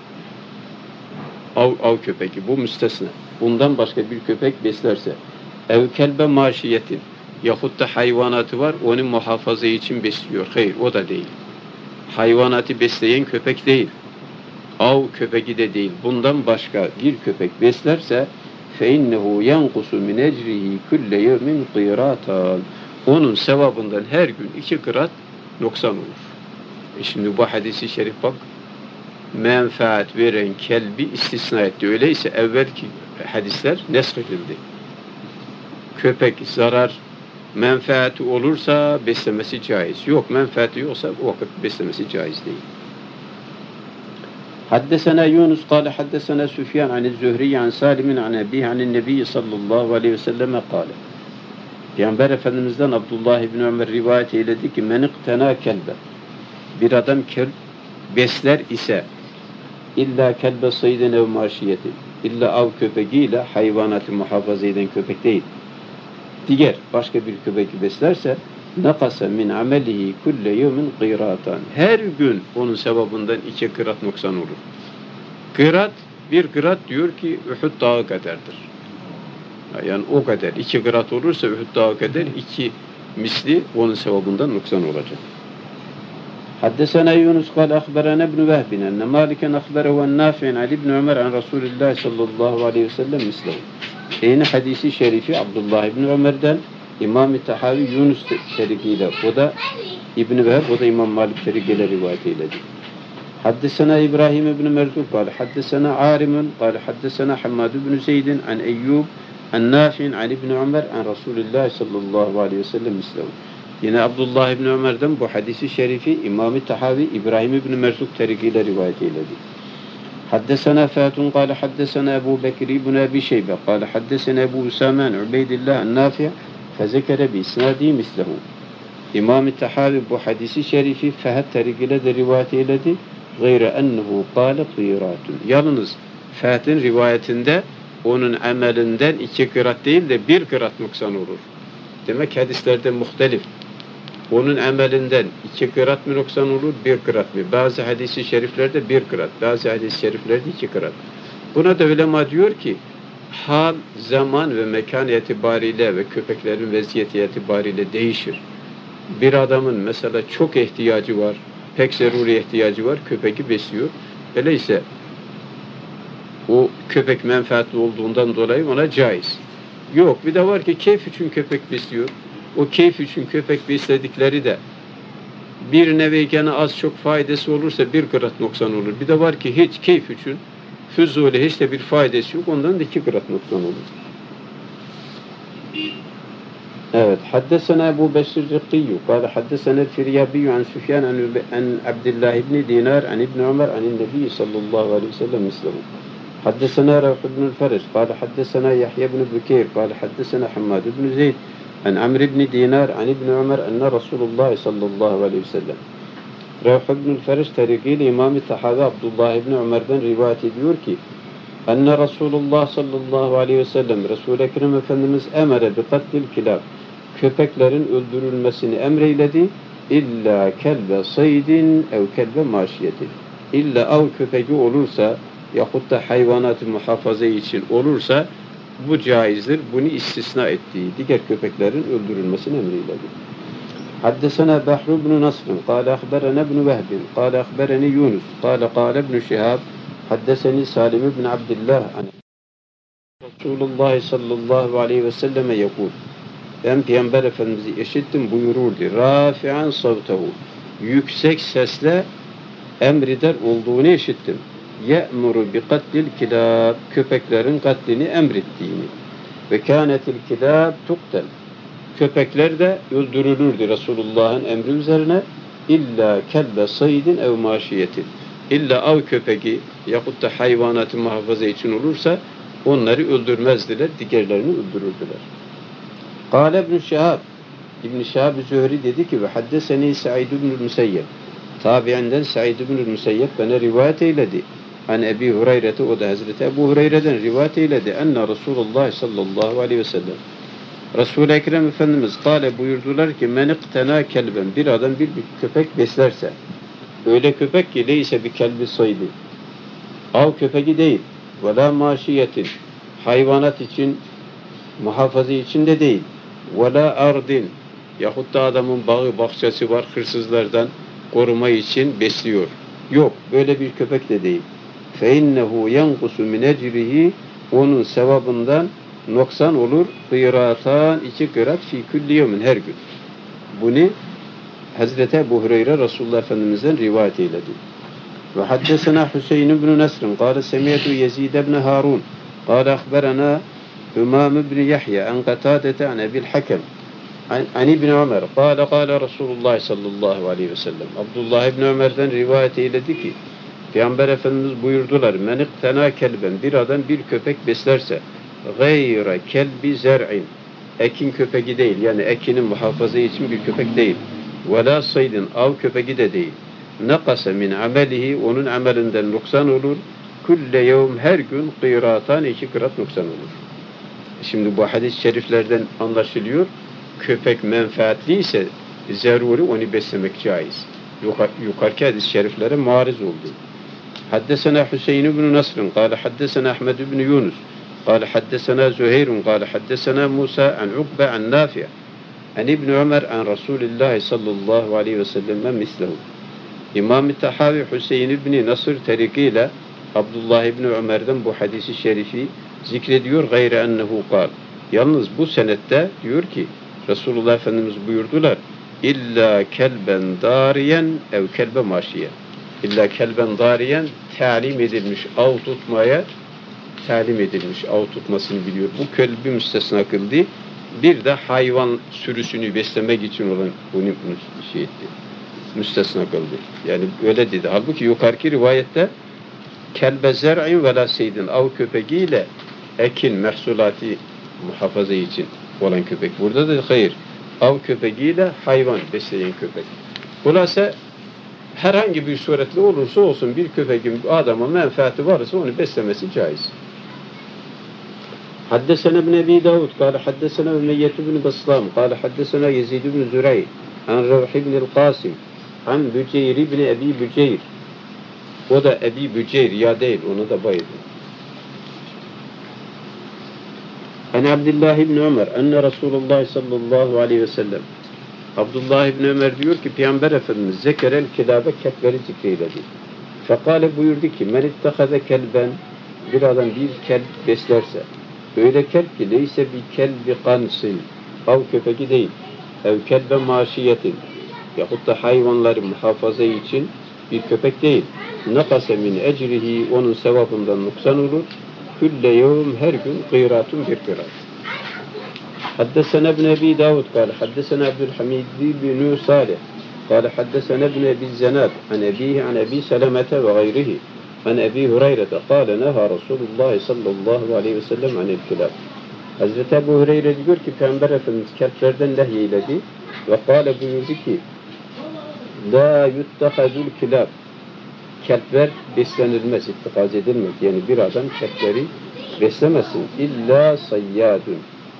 Av köpeği bu müstesna. Bundan başka bir köpek beslerse ev kelbe maşiyetin, yahut da hayvanatı var onu muhafaza için besliyor. Hayır, o da değil. Hayvanatı besleyen köpek değil. Av köpeği de değil. Bundan başka bir köpek beslerse فَاِنَّهُ يَنْقُسُ مِنْ اَجْرِهِ كُلَّ يَوْمٍ قِيرَاتًا, onun sevabından her gün 2 kırat noksan olur. Şimdi bu hadisi şerif bak, menfaat veren kelbi istisna etti. Öyleyse evvelki hadisler nesk edildi. Köpek zarar, menfaati olursa beslemesi caiz. Yok, menfaati yoksa o vakit beslemesi caiz değil. Haddesena Yunus kâle haddesena Süfyan anil-Zühri an Salim'in an ebihi anin-Nebi sallallahu aleyhi ve selleme kâle. Peygamber Efendimiz'den Abdullah ibn Ömer rivayet eyledi ki men iktena kelbe, bir adam kelp besler ise illa kelbe saydın ev maşiyeti, illa av köpeğiyle hayvanatı muhafaza eden köpek değil. Diğer başka bir köpek beslerse nakasa min amelihi kulle yevmin qiratan, her gün onun sevabından 2 kırat noksan olur. Kırat, bir kırat diyor ki Uhud dağı kadardır. Yani o kadar 2 kırat olursa Uhud dağı kadar 2 misli onun sevabından noksan olacak. Haddesena Yunus kâle akhberana ibn Vehbin enne Maliken akhberehu en Nafi'in Ali ibn Ömer an Resulullah sallallahu aleyhi ve sellem mislehu. Yine hadisi şerifi Abdullah ibn Ömer'den İmam-ı Tahavi Yunus terikiyle, o da İbn-i Vehb, o da İmam Malik terikiyle rivayet eyledi. Haddesena İbrahim ibn Merzuk kâle haddesena Arimun kâle haddesena Hammad ibn Zeydin an Eyyub an Nafi'in an İbn Ömer an Resulullah sallallahu aleyhi ve sellem mislehu. Yine Abdullah ibn Ömer'den bu hadisi şerifi İmam-ı Tahavi İbrahim ibn Merzuk terikiyle rivayet eyledi. حدثنا فات قال حدثنا أبو بكر بن أبي شيبة قال حدثنا أبو أسامة عن عبيد الله النافع فذكر بإسناده مثله. İmam-ı Tahavi bu hadisi şerifi Fehd tarikiyle de rivayet eyledi. Gayre ennehu kâle kîrâtun. Yalnız Fehd'in rivayetinde onun amelinden 2 kırat değil de 1 kırat noksan olur. Demek hadislerde muhtelif. Onun amelinden 2 kırat mı noksan olur, 1 kırat mı? Bazı hadis-i şeriflerde 1 kırat, bazı hadis-i şeriflerde 2 kırat. Buna da ulema diyor ki, hal, zaman ve mekan itibariyle ve köpeklerin vaziyeti itibariyle değişir. Bir adamın mesela çok ihtiyacı var, pek zaruri ihtiyacı var, köpeği besliyor. Öyleyse o köpek menfaatli olduğundan dolayı ona caiz. Yok, bir de var ki keyif için köpek besliyor. O keyif için köpek besledikleri de bir nevi gene az çok faydası olursa 1 kırat noksan olur. Bir de var ki hiç keyif için füzuli hiç de bir faydası yok. Ondan da 2 kırat noksan olur. Evet. Haddesena Ebu Beşir Rıkkiyyu. Kâle haddesena Firyabiyyü an Süfyan an Abdullah ibn Dinar an İbn Ömer an Nebi sallallahu aleyhi ve sellem mislehu. حدثنا روح بن الفرج قال حدثنا يحيى بن بكير قال حدثنا حماد بن زيد عن عمرو بن دينار عن ابن عمر أن رسول الله صلى الله عليه وسلم روح بن الفرج tarikiyle İmam-ı Tahavi Abdullah ibn Ömer'den rivayet ediyor ki enne Resulullah sallallahu aleyhi ve sellem Resul-i Ekrem Efendimiz emre bi katlil kilab köpeklerin öldürülmesini emreyledi illa kelbe saydin ev kelbe maşiyetin illa av köpeği olursa yahut da hayvanat-ı muhafaza için olursa bu caizdir. Bunu istisna ettiği diğer köpeklerin öldürülmesini emreyledi. Haddesena Behr ibn Nasr قال أخبرنا ابن وهب قال أخبرني يونس قال ابن شهاب حدثني سالم بن عبد الله عن رسول الله sallallahu aleyhi ve selleme يقول ben Peygamber Efendimiz'i işittim buyururdu. Rafi'an savtehu yüksek sesle emreder olduğunu işittim. Ye'muru bi katlil kilab köpeklerin katlini emrettiğini ve kânetil kilab tuktel köpekler de öldürülürdü Resulullah'ın emri üzerine illa kelbe saydin ev maşiyetin illa av köpeği yahut da hayvanatı muhafaza için olursa onları öldürmezdiler, diğerlerini öldürürdüler. Kâle İbn Şihab İbn Şihab Zühri dedi ki ve haddeseni Sa'id ibn Müseyyeb tabiinden Sa'id ibn Müseyyeb bana rivayet eyledi. An Ebi Hureyre'te o da Hazreti Ebu Hureyre'den rivayet eyledi. Enne Resulullah sallallahu aleyhi ve sellem Resul-i Ekrem Efendimiz kâle buyurdular ki men iktena kelben bir adam bir köpek beslerse öyle köpek ki leyse bir kelbi saydı av köpeği değil ve la maşiyetin hayvanat için muhafaza için de değil ve la ardin yahut da adamın bağı bahçesi var hırsızlardan koruma için besliyor. Yok böyle bir köpek de değil. فَاِنَّهُ يَنْقُسُ مِنْ اَجْرِهِ onun sevabından noksan olur. Kıratan 2 kırat fi külli yevmin her gün. Bunu Hazreti Ebu Hureyre Resulullah Efendimiz'den rivayet eyledi. Ve haddesena Hüseyin ibn Nesrin kâle semiyetü Yezid ibn Harun kâle akberana Hümam ibn Yahya en Katadete an Ebil Hakem an İbn Ömer kâle Resulullah sallallahu aleyhi ve sellem Abdullah ibn Ömer'den rivayet eyledi ki Peygamber Efendimiz buyurdular men iktena kelben bir adam bir köpek beslerse gayre kelbi zer'in ekin köpeği değil yani ekinin muhafaza için bir köpek değil ve la saydin av köpeği de değil nakasa min amelihi onun amelinden noksan olur kulle yevm her gün kıratan 2 kırat noksan olur. Şimdi bu hadis-i şeriflerden anlaşılıyor köpek menfaatliyse zaruri onu beslemek caiz. Yukarıki hadis-i şeriflere muariz oldu. Haddesena Hüseyin ibn Nasr قال حدثنا Ahmed ibn Yunus قال حدثنا زهير قال حدثنا موسى عن عقبة عن نافع عن ابن عمر عن رسول الله sallallahu aleyhi ve sellem mislehu. İmam-ı Tahavi Hüseyin ibn Nasr tarikiyle Abdullah ibn Ömer'den bu hadisi şerifi zikrediyor gayre ennehu kal. Yalnız bu senette diyor ki Resulullah Efendimiz buyurdular illa kelben dariyen ev kelbe maşiyen illa kelben dariyen talim edilmiş av tutmaya talim edilmiş av tutmasını biliyor. Bu kelbi müstesna kıldı. Bir de hayvan sürüsünü beslemek için olan bunu şey etti. Müstesna kıldı. Yani öyle dedi. Halbuki yukarıki rivayette kelbe zer'in ve la seydin av köpeğiyle ekin mahsulatı muhafaza için olan köpek. Burada da hayır. Av köpeğiyle hayvan besleyen köpek. Hulasa herhangi bir suretle olursa olsun bir köpeğin adama menfaati varsa onu beslemesi caiz. حدثنا ابن أبي داود قال حدثنا أمية بن بسلام قال حدثنا يزيد بن زريع عن روح بن القاسم عن Büceyr ibn Ebi Büceyr. O da Ebi Büceyr ya değil, onu da bayıldı. An Abdullah ibn Ömer enne Resulullah sallallahu aleyhi ve sellem. Abdullah ibn Ömer diyor ki Peygamber Efendimiz zekerel kilabe kepleri zikreyledi. Fekale buyurdu ki men ittehaze kelben, bir adam bir kelp beslerse, öyle kelp ki leyse bir kelbi kansin, av köpeği değil, ev kelbe maşiyetin, yahut da hayvanları muhafaza için bir köpek değil. Nakase min ecrihi, onun sevabından nuksan olur. Külle yevm, her gün kıyratun bir kıyrat. Haddesena ibn Ebi Davud kâle haddesena Abdülhamid bin Salih kâle haddesena ibn Ebi Zenad an ebihi an Ebi Selamete ve gayrihi an Ebi Hureyre'de kâle neha Resulullah sallallahu aleyhi ve sellem anil kilab. Hazreti Ebu Hureyre diyor ki Peygamber Efendimiz kelplerden nehyeledi ve kâle buyurdu ki la yuttehadul kilab, kelpler beslenilmez, ittikaz edilmez. Yani bir adam kelpleri beslemesin. İlla sayyadun.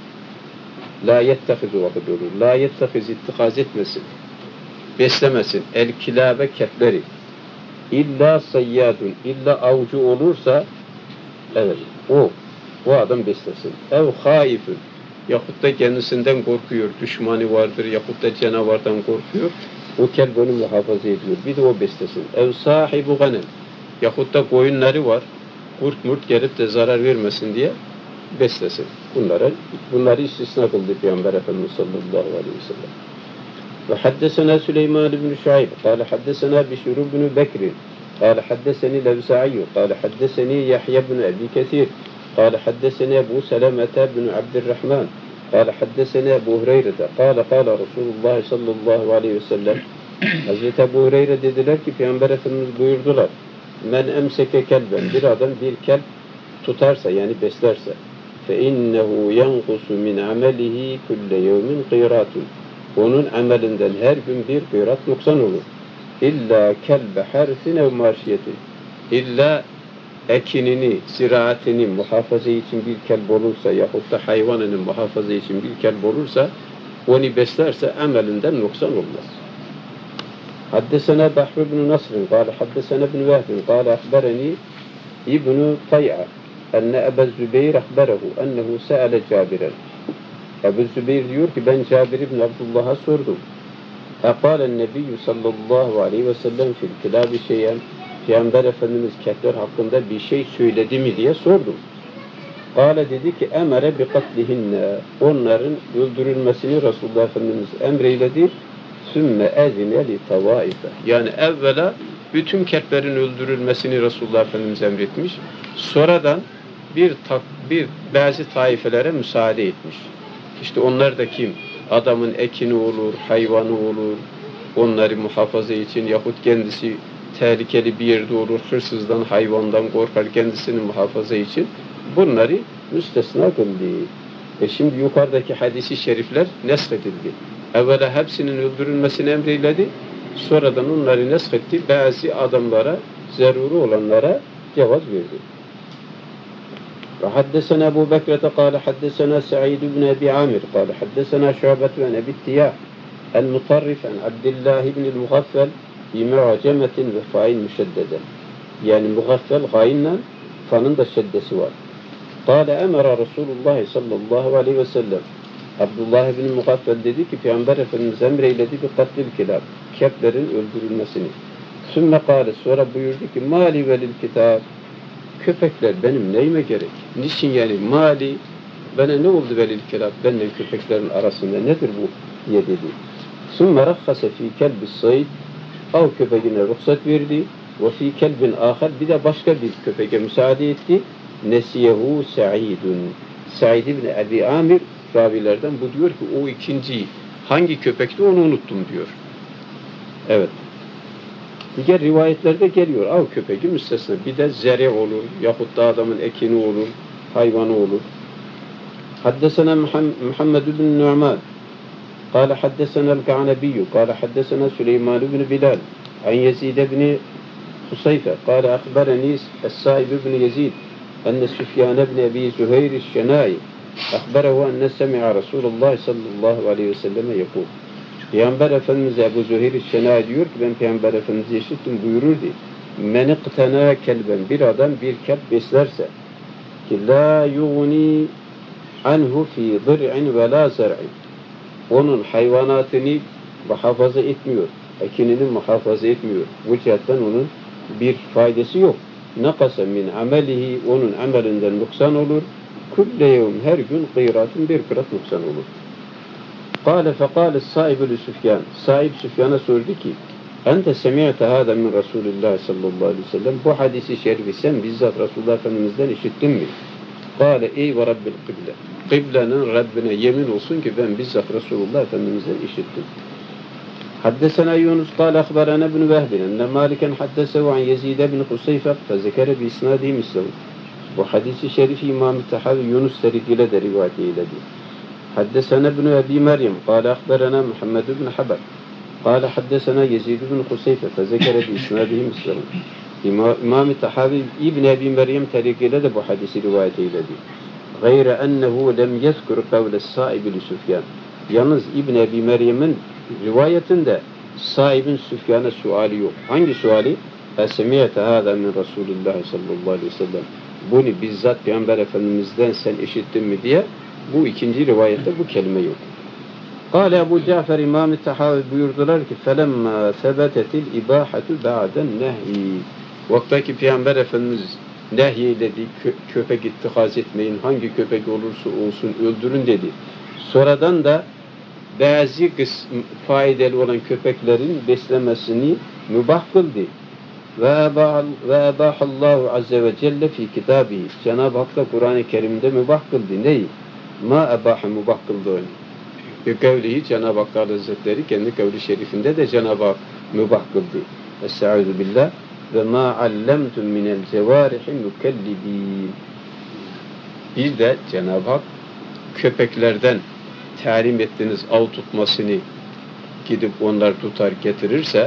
La yettehizu vakit olur. La yettehiz, ittikaz etmesin. Beslemesin. El kilabe kelpleri. İlla sayyadun. İlla avcı olursa evet, o adam beslesin. Ev haifun. Yahut da kendisinden korkuyor. Düşmanı vardır. Yahut da canavardan korkuyor. O kelp onu muhafaza ediyor. Bir de o beslesin. Ev sahibu ganem. Yahut da koyunları var. Kurt murt gelip de zarar vermesin diye beslesin. Bunları istisna kıldı Peygamber Efendimiz sallallahu aleyhi ve sellem. Ve haddesena Süleyman ibn Şuayb. Kâle haddesena Bişir ibn Bekir. Kâle haddeseni Levza'iyyu. Kâle haddeseni Yahya ibn Ebi Kethir. Kâle haddeseni Ebu Selamete ibn Abdurrahman. قال حدثنا أبو هريرة قال رسول الله sallallahu aleyhi ve sellem. Hazreti Ebu Hureyre dediler ki Peygamber Efendimiz buyurdular. Men emseke kelben, bir adam bir kelp tutarsa yani beslerse fe innehu yanqusu min amelihi kulle yevmin kıyratun. Onun amelinden her gün bir kıyrat noksan olur. İlla kelbe harfin ev marşiyetin. İlla ekinini, ziraatini muhafaza için bir kelp olursa yahut da hayvanının muhafaza için bir kelp olursa onu beslerse amelinden noksan olmaz. Haddesena Bahr ibn Nasr قال haddesena ibn Vehb قال akhbarani ibn Tay'a enne Ebu Zübeyir akhbarahu ennehu se'ale Cabir'en. Ebu Zübeyir diyor ki ben Cabir ibn Abdullah'a sordum. Ekâlen nebiyyü sallallahu aleyhi ve sellem fil kilâbi şeyen. Peygamber Efendimiz kelpler hakkında bir şey söyledi mi diye sordum. Kâle dedi ki emere bi katlihinne, onların öldürülmesini Resulullah Efendimiz emreyledi. Sümme ezine li tavaife, yani evvela bütün kelplerin öldürülmesini Resulullah Efendimiz emretmiş. Sonradan bazı taifelere müsaade etmiş. İşte onlar da kim? Adamın ekini olur, hayvanı olur, onları muhafaza için yahut kendisi tehlikeli bir yerde olur, hırsızdan, hayvandan korkar, kendisini muhafaza için bunları müstesna kıldı. Şimdi yukarıdaki hadisi şerifler neshedildi. Evvela hepsinin öldürülmesini emreyledi, sonradan onları neshetti, bazı adamlara, zaruri olanlara cevaz verdi. Ve haddesena Ebu Bekir'te kâle haddesena Sa'id ibn Ebi Amir kâle haddesena Şu'bet ve Nebi Tiyah el-Mutarrif en Abdillah ibn el-Mugaffel بِمُعْجَمَةٍ وَفَاِنْ مُشَدَّدًا. Yani mugaffel gayinle fanın da şeddesi var. قَالَ اَمَرَ رَسُولُ اللّٰهِ sallallahu aleyhi ve sellem. Abdullah ibn Mugaffel dedi ki Peygamber Efendimiz emreyledi bir katlil kilab, kelplerin öldürülmesini. Sümme kâle, sonra buyurdu ki mali velil kitab, köpekler benim neyime gerek? Niçin yani mali, bana ne oldu velil kilab, benimle köpeklerin arasında nedir bu diye dedi. Sümme rakhase fî kelbis sayd, av köpeğine ruhsat verdi. Ve fî kelbin âhar, bir de başka bir köpeğe müsaade etti. Nesiyehu Sa'idun. Sa'id ibn Ebi Amir ravilerden bu diyor ki o ikinci hangi köpekti onu unuttum diyor. Evet. Diğer rivayetlerde geliyor av köpeği müstesna. Bir de zere olur yahut da adamın ekini olur, hayvanı olur. Haddesena Muhammed ibn Nu'man قال حدثنا الكعنبي قال حدثنا سليمان بن بلال عن يزيد بن خصيفة قال أخبرني السائب بن يزيد enne Süfyan ibn Ebi Züheyr el-Şenai akhbarahu enne semi'a Resulullah sallallahu aleyhi ve selleme yekul. Peygamber Efendimiz Ebu Züheyr el-Şenai diyor ki ben Peygamber Efendimiz'i işittim, buyururdu. Men iqtena kelben, bir adam bir kelp beslerse ki la yuğni anhu fi dir'in ve la zar'in, onun hayvanatını muhafaza etmiyor, ekinini muhafaza etmiyor. Bu cihetten onun bir faydası yok. Nakasa min amelihi, onun amelinden nuksan olur. Kulle yevm, her gün kıyratın bir kırat nuksan olur. Kâle fekâle sahibi Süfyan, sahip Süfyan'a sordu ki ente semi'te hâda min Resulullah sallallahu aleyhi ve sellem, bu hadisi şerifi sen bizzat Resulullah Efendimiz'den işittin mi? Kâle ey ve rabbil kıble, kıblenin Rabbine yemin olsun ki ben bizzat Resulullah Efendimiz'den işittim. Haddesena Yunus kâle akberana ibn Vehbin enne Maliken haddesehu an Yezid ibn Huseyfe fezekere bi isnâdi mislehu. Bu hadisi şerifi İmam-ı Tahavi Yunus tarikiyle de rivayet eyledi. Haddesena ibn Ebi Meryem kâle akberana Muhammed ibn Haber kâle haddesena Yezid ibn Huseyfe fezekere bi isnâdihi mislehu. İmam-ı Tahavi İbn Ebi Meryem tarikiyle de bu hadisi rivayet eyledi. Gayre ennehu lem yezkur kavle sahibi Süfyan. Yalnız İbn Ebi Meryem'in rivayetinde sahibin Süfyan'a suali yok. Hangi suali? Esemiyete hâdâ min Resulullah sallallahu aleyhi ve sellem. Bunu bizzat Peygamber Efendimiz'den sen işittin mi diye bu ikinci rivayette bu kelime yok. Kâle Ebu Cafer İmam-ı Tahavi buyurdular ki felemma sebetetil ibâhetu ba'den nehi. Vaktaki Peygamber Efendimiz nehyeledi, köpek ittihaz etmeyin, hangi köpek olursa olsun öldürün dedi. Sonradan da bazı faydalı olan köpeklerin beslemesini mübah kıldı. Ve ebahallahu azze ve celle fi kitabihi. Cenab-ı Hak da Kur'an-ı Kerim'de mübah kıldı. Neyi? Ma ebahe mübah kıldı onu. Bir kavlihi Cenab-ı Hak Hazretleri kendi kavli şerifinde de Cenab-ı Hak mübah kıldı. Estaizu billah. Ve ma allemtum minel cevarihi mükellibin. Bir de Cenab-ı Hak köpeklerden tahrim ettiğiniz av tutmasını gidip onlar tutar getirirse,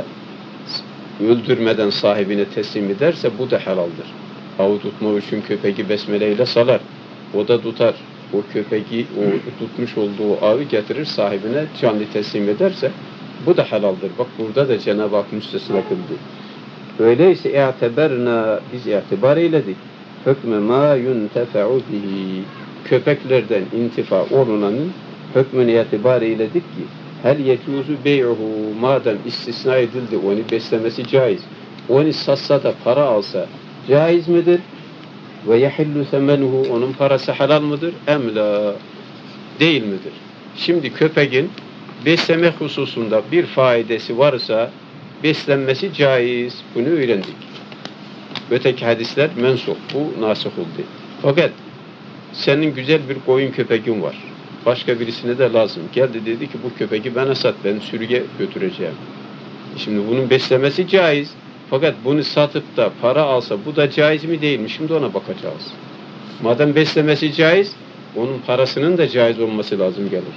öldürmeden sahibine teslim ederse bu da helaldir. Av tutma için köpeği besmeleyle salar. O da tutar. O köpeği, o tutmuş olduğu avı getirir sahibine canlı teslim ederse bu da helaldir. Bak burada da Cenab-ı Hak müstesna kıldı. Öyleyse i'teberna, biz itibar eyledik. Hükme ma yuntefe'u bihi. Köpeklerden intifa olunanın hükmünü itibar eyledik ki hel yecuzu bey'uhu, madem istisna edildi onu beslemesi caiz. Onu satsa da para alsa caiz midir? Ve yehillu semenuhu, onun parası helal mıdır? Emla, değil midir? Şimdi köpeğin besleme hususunda bir faydası varsa beslenmesi caiz. Bunu öğrendik. Öteki hadisler mensup. Bu nasih oldu. Fakat senin güzel bir koyun köpeğin var. Başka birisine de lazım. Geldi dedi ki bu köpeği bana sat, ben sürüye götüreceğim. Şimdi bunun beslemesi caiz. Fakat bunu satıp da para alsa bu da caiz mi değil mi? Şimdi ona bakacağız. Madem beslemesi caiz, onun parasının da caiz olması lazım gelir.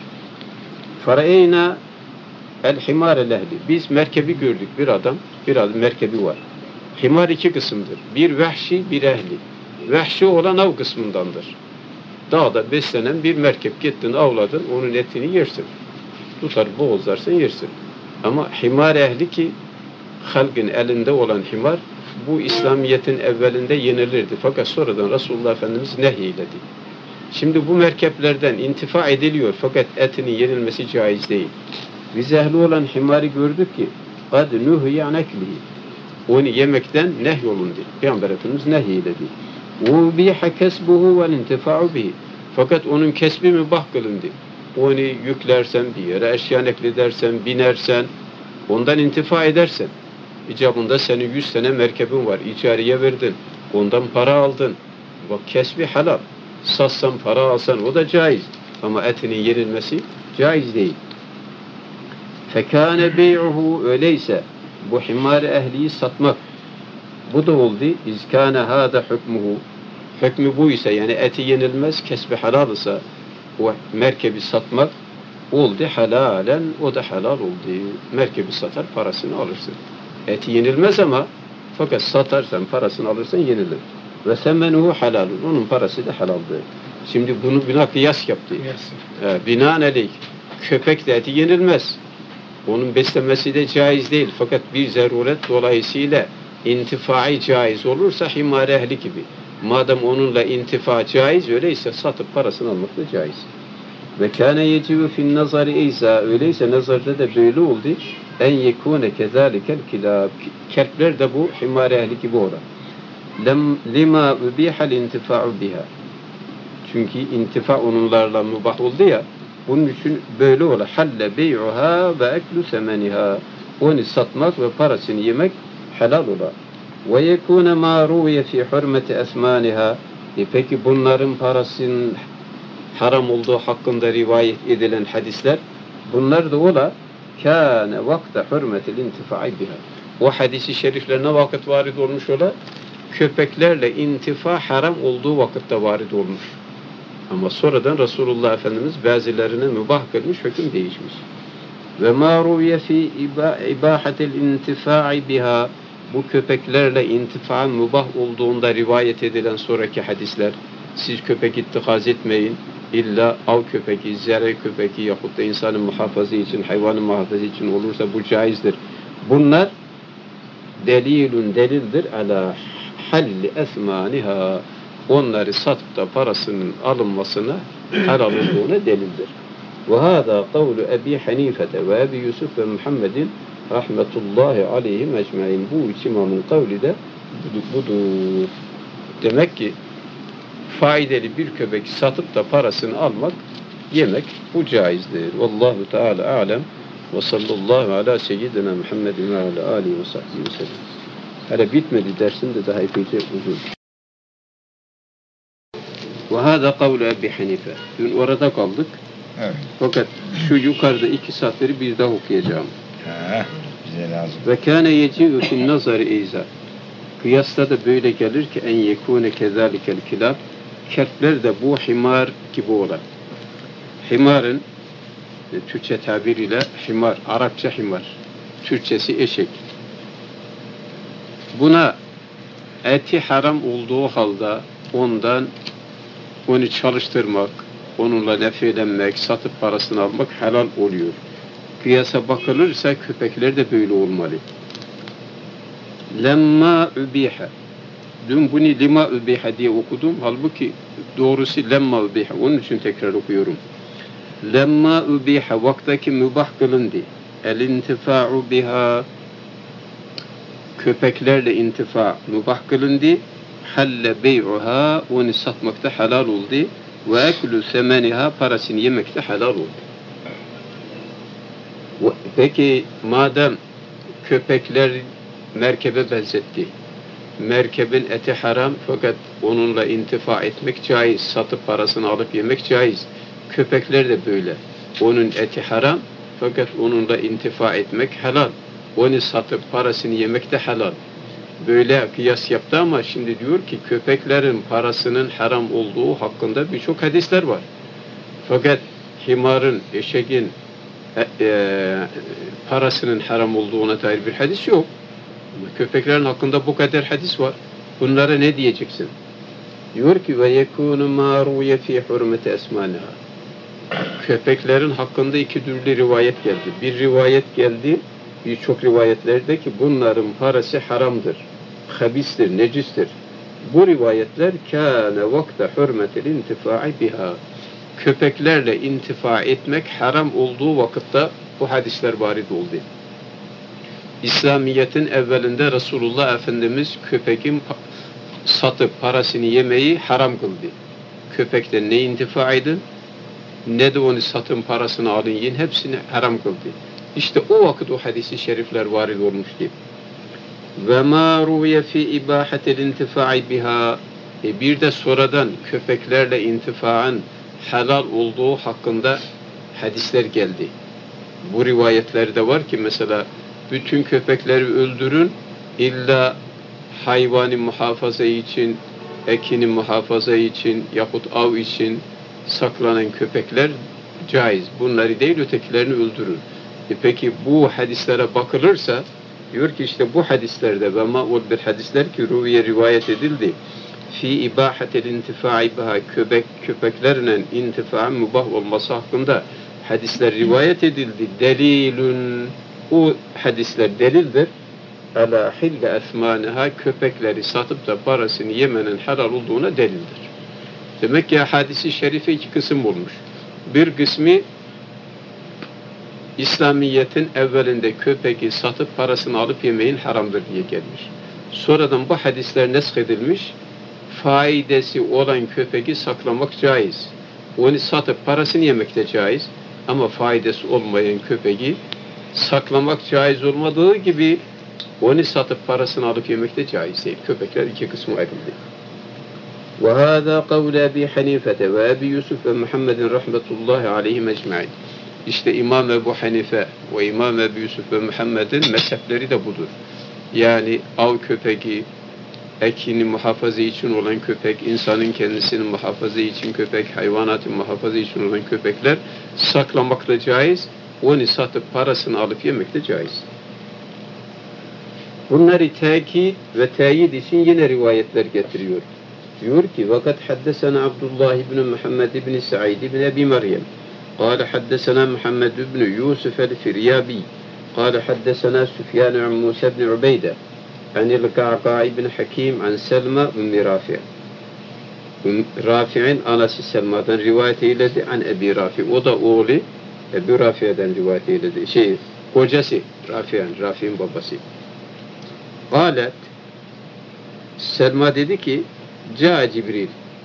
Fareyna el-himâre lehli. Biz merkebi gördük. Bir adam merkebi var. Himar iki kısımdır. Bir vehşi, bir ehli. Vehşi olan av kısmındandır. Dağda beslenen bir merkep, gittin avladın, onun etini yersin. Tutar boğazlarsın yersin. Ama himar ehli ki halkın elinde olan himar, bu İslamiyet'in evvelinde yenilirdi. Fakat sonradan Resulullah Efendimiz nehyiledi. Şimdi bu merkeplerden intifa ediliyor fakat etinin yenilmesi caiz değil. Biz ehli olan himarı gördük ki قَدْ نُهْيَ عَنْ اَكْلِهِ, onu yemekten nehyolundu. Peygamber Efendimiz nehyiledi. وَبِيحَ كَسْبُهُ وَالْاِنْتِفَعُ بِهِ, fakat onun kesbi mübah kılındı. Onu yüklersen, bir yere eşya nekledersen, binersen, ondan intifa edersen, icabında senin 100 tane merkebin var, icariye verdin, ondan para aldın. Bak kesbi helal. Satsan, para alsan o da caiz. Ama etinin yenilmesi caiz değil. Fekâne bey'uhu, öyleyse bu himâr-ı ehliyi satmak, bu da oldu. İzkâne hâde hükmuhu, hükmü bu ise, yani eti yenilmez, kesbi helal ise o merkebi satmak oldu helalen, o da helal oldu. Merkebi satar, parasını alırsın. Eti yenilmez ama fakat satarsan, parasını alırsan yenilir. Ve semenuhu halalun. Onun parası da halaldır. Şimdi bunu buna kıyas yaptı. Binaenaleyh köpek de eti yenilmez. Onun beslemesi de caiz değil. Fakat bir zaruret dolayısıyla intifai caiz olursa himar ehli gibi. Madem onunla intifa caiz, öyleyse satıp parasını almak da caiz. Ve kâne yecibu fin nazari eyza, öyleyse nazarda da böyle oldu. En yekûne kezâlikel kilâb. Kelpler de bu himar ehli gibi olur. Lima ubihal intifa'u biha. Çünkü intifa onlarla mübah oldu ya, bunun için böyle olur. Halle bey'uha ve eklu semeniha. Onu satmak ve parasını yemek helal olur. Ve yekûne mâ ruviye fî hurmeti esmâniha. Peki bunların parasının haram olduğu hakkında rivayet edilen hadisler, bunlar da ola kâne vakte hürmetil intifai biha. O hadisi şerifler ne vakit varid olmuş ola? Köpeklerle intifa haram olduğu vakitte varid olmuş. Ama sonradan Resulullah Efendimiz bazılarına mübah kılmış, hüküm değişmiş. Ve mâ ruviye fî ibâhatil intifai biha. Bu köpeklerle intifa mübah olduğunda rivayet edilen sonraki hadisler, siz köpek ittikaz etmeyin, illa av köpeği, zerre köpeği yahut da insanın muhafaza için, hayvanın muhafaza için olursa bu caizdir. Bunlar delildir ala halli esmaniha. Onları satıp da parasının alınmasına helal olduğuna delildir. Ve hâzâ kavlu Ebi Hanifete ve Ebi Yusuf ve Muhammedin rahmetullahi aleyhim ecmaîn. Bu üç imamın kavli de budur. Demek ki faydalı bir köpek satıp da parasını almak, yemek bu caizdir. Vallahu Teala alem ve sallallahu ala seyyidina Muhammedin ve ala alihi ve sahbihi ve sellem. Hele bitmedi dersin de daha epeyce uzun. Ve hâzâ kavlu Ebi Hanife. Dün orada kaldık. Evet. Fakat şu yukarıda iki satırı bir daha okuyacağım. Bize lazım. Ve kâne yeci'u fin nazari eyza. Kıyasta da böyle gelir ki en yekûne kezâlikel kilâb. Kelpler de bu himar gibi olur. Himarın Türkçe tabiriyle himar, Arapça himar. Türkçesi eşek. Buna eti haram olduğu halde ondan onu çalıştırmak, onunla nefelenmek, satıp parasını almak helal oluyor. Kıyasa bakılırsa köpekler de böyle olmalı. Lemma übiha. Dün bunu lima übiha diye okudum. Halbuki doğrusu lemma übiha. Onun için tekrar okuyorum. Lemma übiha vaktaki mübah kılındı. El intifa'u biha. Köpeklerle intifa mübah kılındı. Halle bey'uha. Onu satmakta helal oldu. Ve eklü semeniha. Parasını yemekte helal oldu. Peki madem köpekler merkebe benzetti. Merkebin eti haram fakat onunla intifa etmek caiz. Satıp parasını alıp yemek caiz. Köpekler de böyle. Onun eti haram fakat onunla intifa etmek helal. Onu satıp parasını yemek de helal. Böyle kıyas yaptı ama şimdi diyor ki köpeklerin parasının haram olduğu hakkında birçok hadisler var. Fakat himarın, eşeğin parasının haram olduğuna dair bir hadis yok. Köpeklerin hakkında bu kadar hadis var. Bunlara ne diyeceksin? Diyor ki ve yekûnü mâ ruye fî hurmeti esmâniha. Köpeklerin hakkında iki türlü rivayet geldi. Bir rivayet geldi, birçok rivayetlerde ki bunların parası haramdır, habistir, necistir. Bu rivayetler kâne vakte hürmetil intifâ'i biha. Köpeklerle intifa etmek haram olduğu vakitte bu hadisler varid oldu. İslamiyet'in evvelinde Resulullah Efendimiz köpeğin satıp parasını yemeyi haram kıldı. Köpekten ne intifa edin, ne de onu satın parasını alın yiyin, hepsini haram kıldı. İşte o vakit o hadisi şerifler varid olmuştu. Ve ma ruviye fi ibahatil intifai biha. Bir de sonradan köpeklerle intifaın helal olduğu hakkında hadisler geldi. Bu rivayetlerde var ki mesela bütün köpekleri öldürün illa hayvanı muhafaza için, ekini muhafaza için yahut av için saklanan köpekler caiz. Bunları değil ötekilerini öldürün. Peki bu hadislere bakılırsa diyor ki işte bu hadislerde ve ma'ul bir hadisler ki ruviye rivayet edildi. fi ibahatil intifai biha köpeklerle intifa mübah olması hakkında hadisler rivayet edildi. Delilun, o hadisler delildir. Ala hille esmaniha, köpekleri satıp da parasını yemenin helal olduğuna delildir. Demek ki hadisi şerife iki kısım olmuş. Bir kısmı İslamiyet'in evvelinde köpeği satıp parasını alıp yemeyin haramdır diye gelmiş. Sonradan bu hadisler nesk edilmiş. Faidesi olan köpeği saklamak caiz. Onu satıp parasını yemek de caiz. Ama faidesi olmayan köpeği saklamak caiz olmadığı gibi onu satıp parasını alıp yemek de caiz değil. Köpekler iki kısmı ayrıldı. وَهَذَا قَوْلَ أَبِي حَنِيفَةَ وَأَبِي يُوسُفَ وَمُحَمَّدٍ رَحْمَةُ عَلَيْهِمْ اَجْمَعِينَ. İşte İmam Ebu Hanife ve İmam Ebu Yusuf ve Muhammed'in mezhepleri de budur. Yani av köpeği, ekini muhafaza için olan köpek, insanın kendisini muhafaza için köpek, hayvanatın muhafaza için olan köpekler saklamak da caiz, onu satıp parasını alıp yemek de caiz. Bunları tekit ve teyit için yine rivayetler getiriyor. Diyor ki: "Vakat haddesena Abdullah ibn Muhammed ibn Sa'id ibn Abi Meryem. قال حدثنا محمد بن يوسف الفريابي قال حدثنا سفيان عن موسى بن عبيدة عن القعقاع بن حكيم عن سلمى بن رافع. Rafi'in anası Selma'dan rivayet eyledi. An Ebi Rafi. O da oğlu Ebu Rafi'den rivayet eyledi. Kocası Rafi'in babası. Galet, Selma dedi ki: Ca Cibril.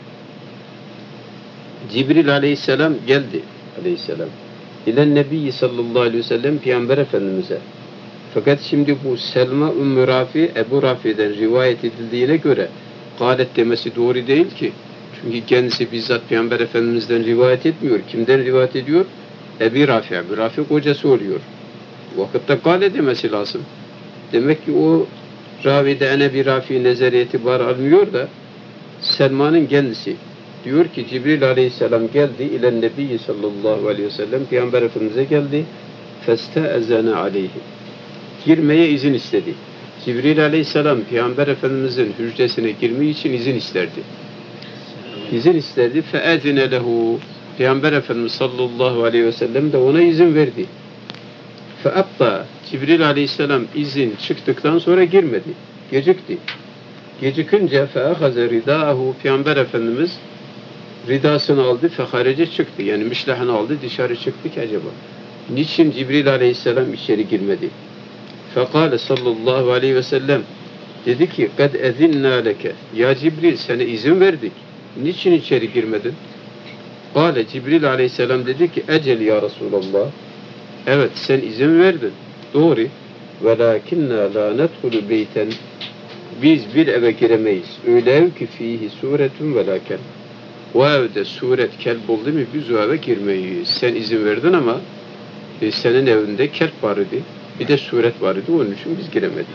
Cibril aleyhisselam geldi. Aleyhisselam. İlen Nebi sallallahu aleyhi ve sellem Peygamber Efendimiz'e. Fakat şimdi bu Selma Ümmü Rafi, Ebu Rafi'den rivayet edildiğine göre galet demesi doğru değil ki. Çünkü kendisi bizzat Peygamber Efendimiz'den rivayet etmiyor. Kimden rivayet ediyor? Ebu Rafi. Ebu Rafi kocası oluyor. Vakitte galet demesi lazım. Demek ki o ravide Ebu Rafi nezere itibar almıyor da Selma'nın kendisi. Diyor ki Cibril aleyhisselam geldi ile Nebi sallallahu aleyhi ve sellem Peygamber Efendimiz'e geldi. Festeezene aleyhi. Girmeye izin istedi. Cibril aleyhisselam Peygamber Efendimiz'in hücresine girmeyi için izin isterdi. İzin isterdi. Feezine lehu. Peygamber Efendimiz sallallahu aleyhi ve sellem de ona izin verdi. Feabba. Cibril aleyhisselam izin çıktıktan sonra girmedi. Gecikti. Gecikince feahaze ridâhu. Peygamber Efendimiz ridasını aldı, feharece çıktı. Yani mişlahını aldı, dışarı çıktı ki acaba. Niçin Cibril aleyhisselam içeri girmedi? Fekale sallallahu aleyhi ve sellem dedi ki, kad ezinnâ leke. Ya Cibril, sana izin verdik. Niçin içeri girmedin? Kale Cibril aleyhisselam dedi ki, ecel ya Resulallah. Evet, sen izin verdin. Doğru. Velakinnâ lâ nedhulü beyten. Biz bir eve giremeyiz. Öyle ev ki fihi suretun velaken. O evde suret, kelp oldu mu biz o eve girmeyiz. Sen izin verdin ama senin evinde kelp var idi. Bir de suret var idi. Onun için biz giremedik.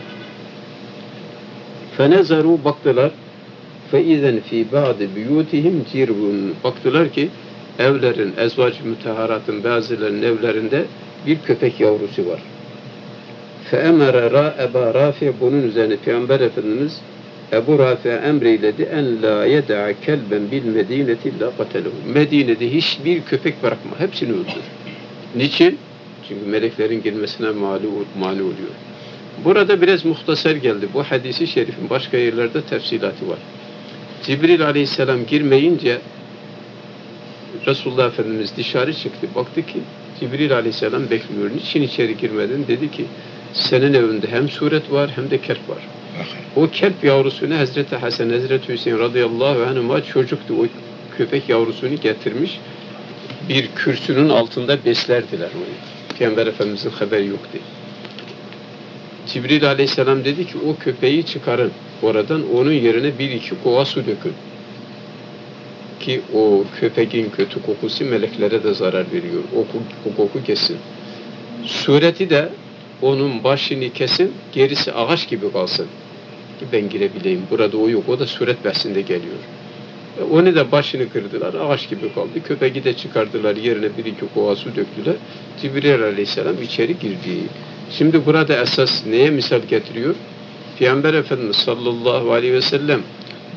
Fenezaru baktılar. Feizen fi ba'di buyutihim cirbun. Baktılar ki evlerin, ezvac-ı müteharatın bazılarının evlerinde bir köpek yavrusu var. Feemere Ebu Rafi, bunun üzerine Peygamber Efendimiz Ebu Rafi'ye emreyledi en la yeda'a kelben bil medineti illa qateluhu. Medine'de hiçbir köpek bırakma. Hepsini öldür. Niçin? Çünkü meleklerin girmesine mani oluyor. Burada biraz muhtasar geldi. Bu hadisi şerifin başka yerlerde tefsilatı var. Cibril aleyhisselam girmeyince Resulullah Efendimiz dışarı çıktı. Baktı ki Cibril aleyhisselam bekliyor. Niçin içeri girmedin? Dedi ki senin evinde hem suret var hem de kelp var. O kelp yavrusunu Hazreti Hasan, Hazreti Hüseyin radıyallahu anhuma çocuktu. O köpek yavrusunu getirmiş. Bir kürsünün altında beslerdiler onu. Peygamber Efendimiz'in haberi yoktu. Cibril aleyhisselam dedi ki o köpeği çıkarın oradan, onun yerine bir iki kova su dökün. Ki o köpeğin kötü kokusu meleklere de zarar veriyor. O koku kesin. Sureti de onun başını kesin, gerisi ağaç gibi kalsın. Ki ben girebileyim. Burada o yok. O da suret bahsinde geliyor. Onu da başını kırdılar. Ağaç gibi kaldı. Köpeği de çıkardılar. Yerine bir iki kova su döktüler. Cibril aleyhisselam içeri girdi. Şimdi burada esas neye misal getiriyor? Peygamber Efendimiz sallallahu aleyhi ve sellem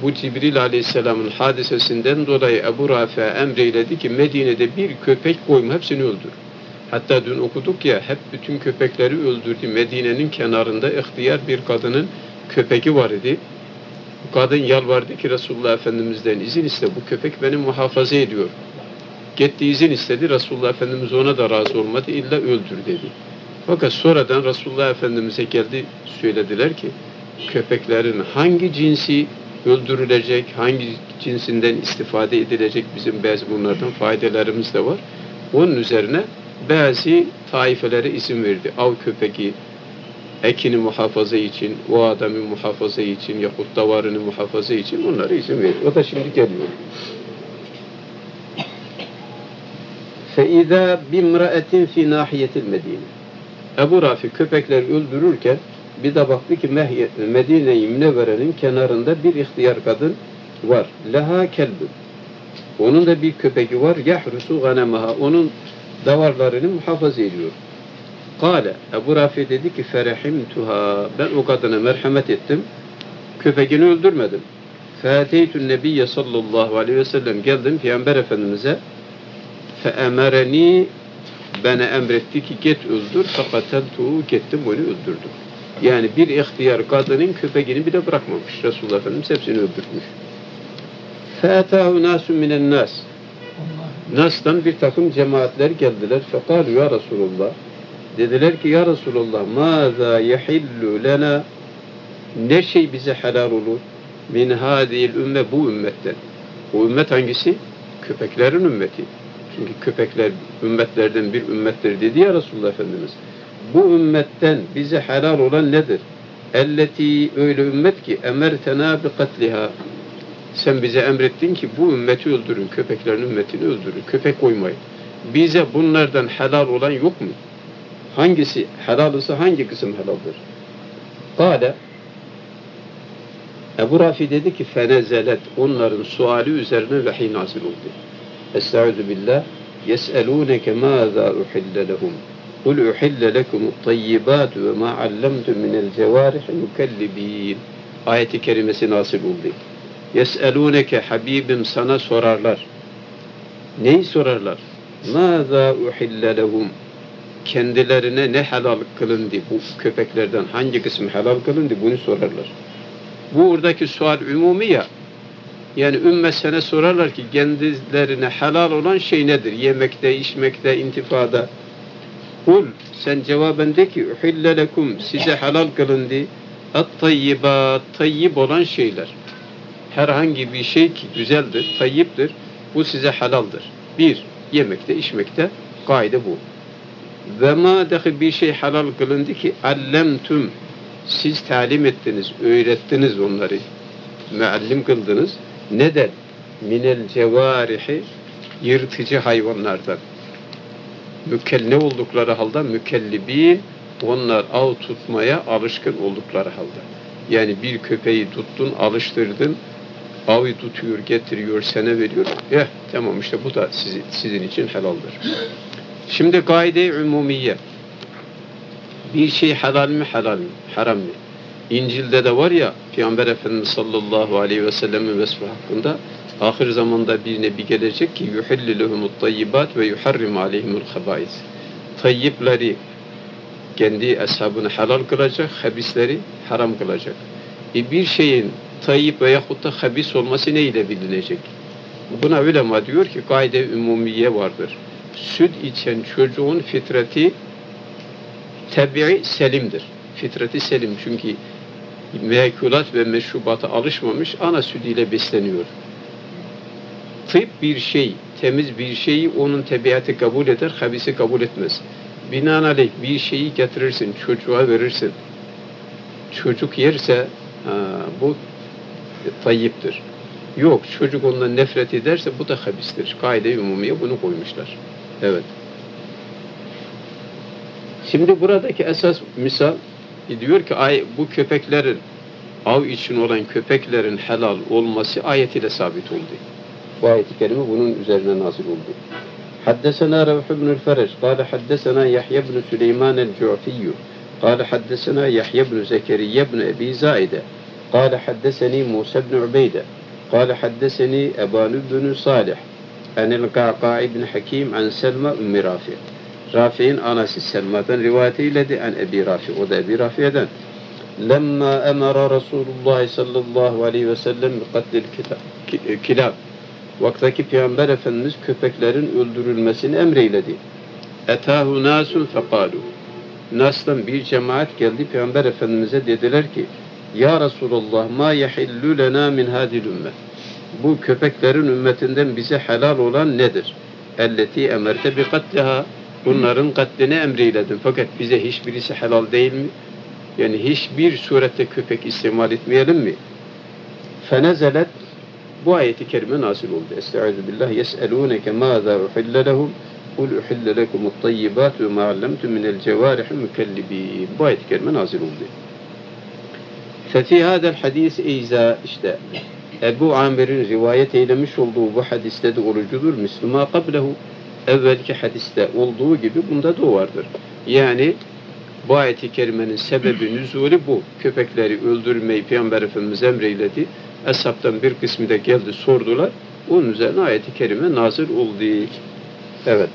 bu Cibril Aleyhisselam'ın hadisesinden dolayı Ebu Rafi'ye emreyledi ki Medine'de bir köpek koyma, hepsini öldür. Hatta dün okuduk ya, hep bütün köpekleri öldürdü. Medine'nin kenarında ihtiyar bir kadının köpeği var idi. Kadın yalvardı ki Resulullah Efendimiz'den izin iste, bu köpek beni muhafaza ediyor. Gitti izin istedi, Resulullah Efendimiz ona da razı olmadı, illa öldür dedi. Fakat sonradan Resulullah Efendimiz'e geldi, söylediler ki köpeklerin hangi cinsi öldürülecek, hangi cinsinden istifade edilecek, bizim bazı bunlardan faydalarımız da var. Onun üzerine bazı taifelere izin verdi. Av köpeği, ekini muhafaza için, o adamı muhafaza için, yahut davarını muhafaza için onlara izin verdi. O da şimdi geliyor. فَاِذَا بِمْرَأَةٍ فِي نَاحِيَةِ الْمَد۪ينَ Ebu Rafi köpekleri öldürürken bir de baktı ki Medine-i Münevvere'nin kenarında bir ihtiyar kadın var. Leha kelbün. Onun da bir köpeği var. Yahrusu ganemaha. Onun davarlarını muhafaza ediyor. Kale. Ebu Rafi dedi ki ferehimtuha. Ben o kadına merhamet ettim. Köpeğini öldürmedim. Fâteytün nebiyye sallallahu aleyhi ve sellem. Geldim Peygamber Efendimiz'e. Feemereni, bana emretti ki git öldür. Fakateltuhu, gittim onu öldürdüm. Yani bir ihtiyar kadının köpeğini bile bırakmamış. Resulullah Efendimiz hepsini öldürmüş. Fâtâhu nâsun minen nâs. Nas'tan bir takım cemaatler geldiler. Fekâlu ya Resulullah. Dediler ki ya Resulullah mâzâ yehillu lena, ne şey bize helal olur? Min hâdîl ümme, bu ümmetten. Bu ümmet hangisi? Köpeklerin ümmeti. Çünkü köpekler ümmetlerden bir ümmettir dedi ya Resulullah Efendimiz. Bu ümmetten bize helal olan nedir? Elleti, öyle ümmet ki emertena bi katliha. Sen bize emrettin ki bu ümmeti öldürün, köpeklerin ümmetini öldürün, köpek koymayın. Bize bunlardan helal olan yok mu? Hangisi helal ise hangi kısım helaldir? Kâle, Ebu Rafi dedi ki fenezelet, onların suali üzerine vahiy nazil oldu. Estaizu billah, yes'elûneke mâzâ uhille lehum. Kul uhille lekumut tayyibâtu ve mâ allemtum minel cevârihi mükellibîn. Ayet-i kerimesi nazil oldu. Yes'elûneke, Habibim sana sorarlar. Neyi sorarlar? Mâzâ uhille lehum. Kendilerine ne helal kılındı, bu köpeklerden hangi kısmı helal kılındı, bunu sorarlar. Bu oradaki sual umumi ya. Yani ümmet sana sorarlar ki kendilerine helal olan şey nedir? Yemekte, içmekte, intifada. Kul, sen cevaben de ki uhille lekum, size helal kılındı at-tayyibat, tayyib olan şeyler. Herhangi bir şey ki güzeldir, tayyiptir, bu size helaldir. Bir, yemekte, içmekte, kaide bu. Ve ma dahi bir şey helal kılındı ki allemtum, siz talim ettiniz, öğrettiniz onları. Meallim kıldınız. Neden? Minel cevarihi, yırtıcı hayvanlardan. Ne oldukları halde mükellibin, onlar av tutmaya alışkın oldukları halde. Yani bir köpeği tuttun, alıştırdın, avı tutuyor, getiriyor, sana veriyor. Tamam işte bu da sizin için helaldir. Şimdi kaide-i umumiye. Bir şey helal mi, helal mi, haram mı? İncil'de de var ya, Peygamber Efendimiz sallallahu aleyhi ve sellem'in vesfi hakkında ahir zamanda bir nebi gelecek ki yuhillu lehumut tayyibat ve yuharrimu aleyhimul habais. Tayyipleri kendi ashabını helal kılacak, habisleri haram kılacak. Bir şeyin tayyip veyahut da habis olması neyle bilinecek? Buna ulema diyor ki kaide-i umumiye vardır. Süt içen çocuğun fitreti tabi'i selimdir. Fitreti selim çünkü meekulat ve meşrubata alışmamış, ana sütüyle besleniyor. Tıp bir şey, temiz bir şeyi onun tabiatı kabul eder, habisi kabul etmez. Binaenaleyh bir şeyi getirirsin, çocuğa verirsin. Çocuk yerse bu tayyiptir. Yok, çocuk ondan nefret ederse bu da habistir. Kaide-i umumiye bunu koymuşlar. Evet. Şimdi buradaki esas misal diyor ki bu köpeklerin, av için olan köpeklerin helal olması ayetiyle sabit oldu. Bu ayet-i kerime bunun üzerine nazil oldu. Haddesena Revh ibn-ül Fereç, kâle haddesena Yahya ibn Süleyman el-Cu'fiyyü, kâle haddesena Yahya ibn Zekeriye ibn Ebi Zaide, قال حدثني موسى بن عبيدة قال حدثني أبان بن صالح عن القعقاع بن حكيم عن سلمى أم رافع. Rafi'in anası Selma'dan rivayet eyledi an Ebi Rafi. O da Ebi Rafi'den. Lemma emara Resulullah sallallahu aleyhi ve sellem katlil kilab. Vaktaki Peygamber Efendimiz köpeklerin öldürülmesini emreyledi. Etahu nasun fekalu. Nas'tan bir cemaat geldi Peygamber Efendimiz'e dediler ki Ya Resulallah ma yehillu lena min hadil ümmet. Bu köpeklerin ümmetinden bize helal olan nedir? Elleti emerte bi katliha. Bunların katlini emreyledin. Fakat bize hiçbirisi helal değil mi? Yani hiçbir surette köpek istimal etmeyelim mi? Fenezelet bu ayeti kerime nazil oldu. Estaizu billah. Yes'elûneke mâzâ uhille lehum. Kul uhille lekumut tayyibat ve mâ allemtum minel cevârihi mükellibîn. Bu ayeti kerime nazil oldu. Fefi hâdel hadis eyzâ işte Ebu Amir'in rivayet eylemiş olduğu bu hadiste de orucudur. Müslüma kablehu evvelki hadiste olduğu gibi bunda da vardır. Yani bu ayet-i kerimenin sebebi nüzulü bu. Köpekleri öldürmeyi Peygamber Efendimiz emreyledi. Eshabtan bir kısmı da geldi sordular. Onun üzerine ayet-i kerime nazil oldu. Evet.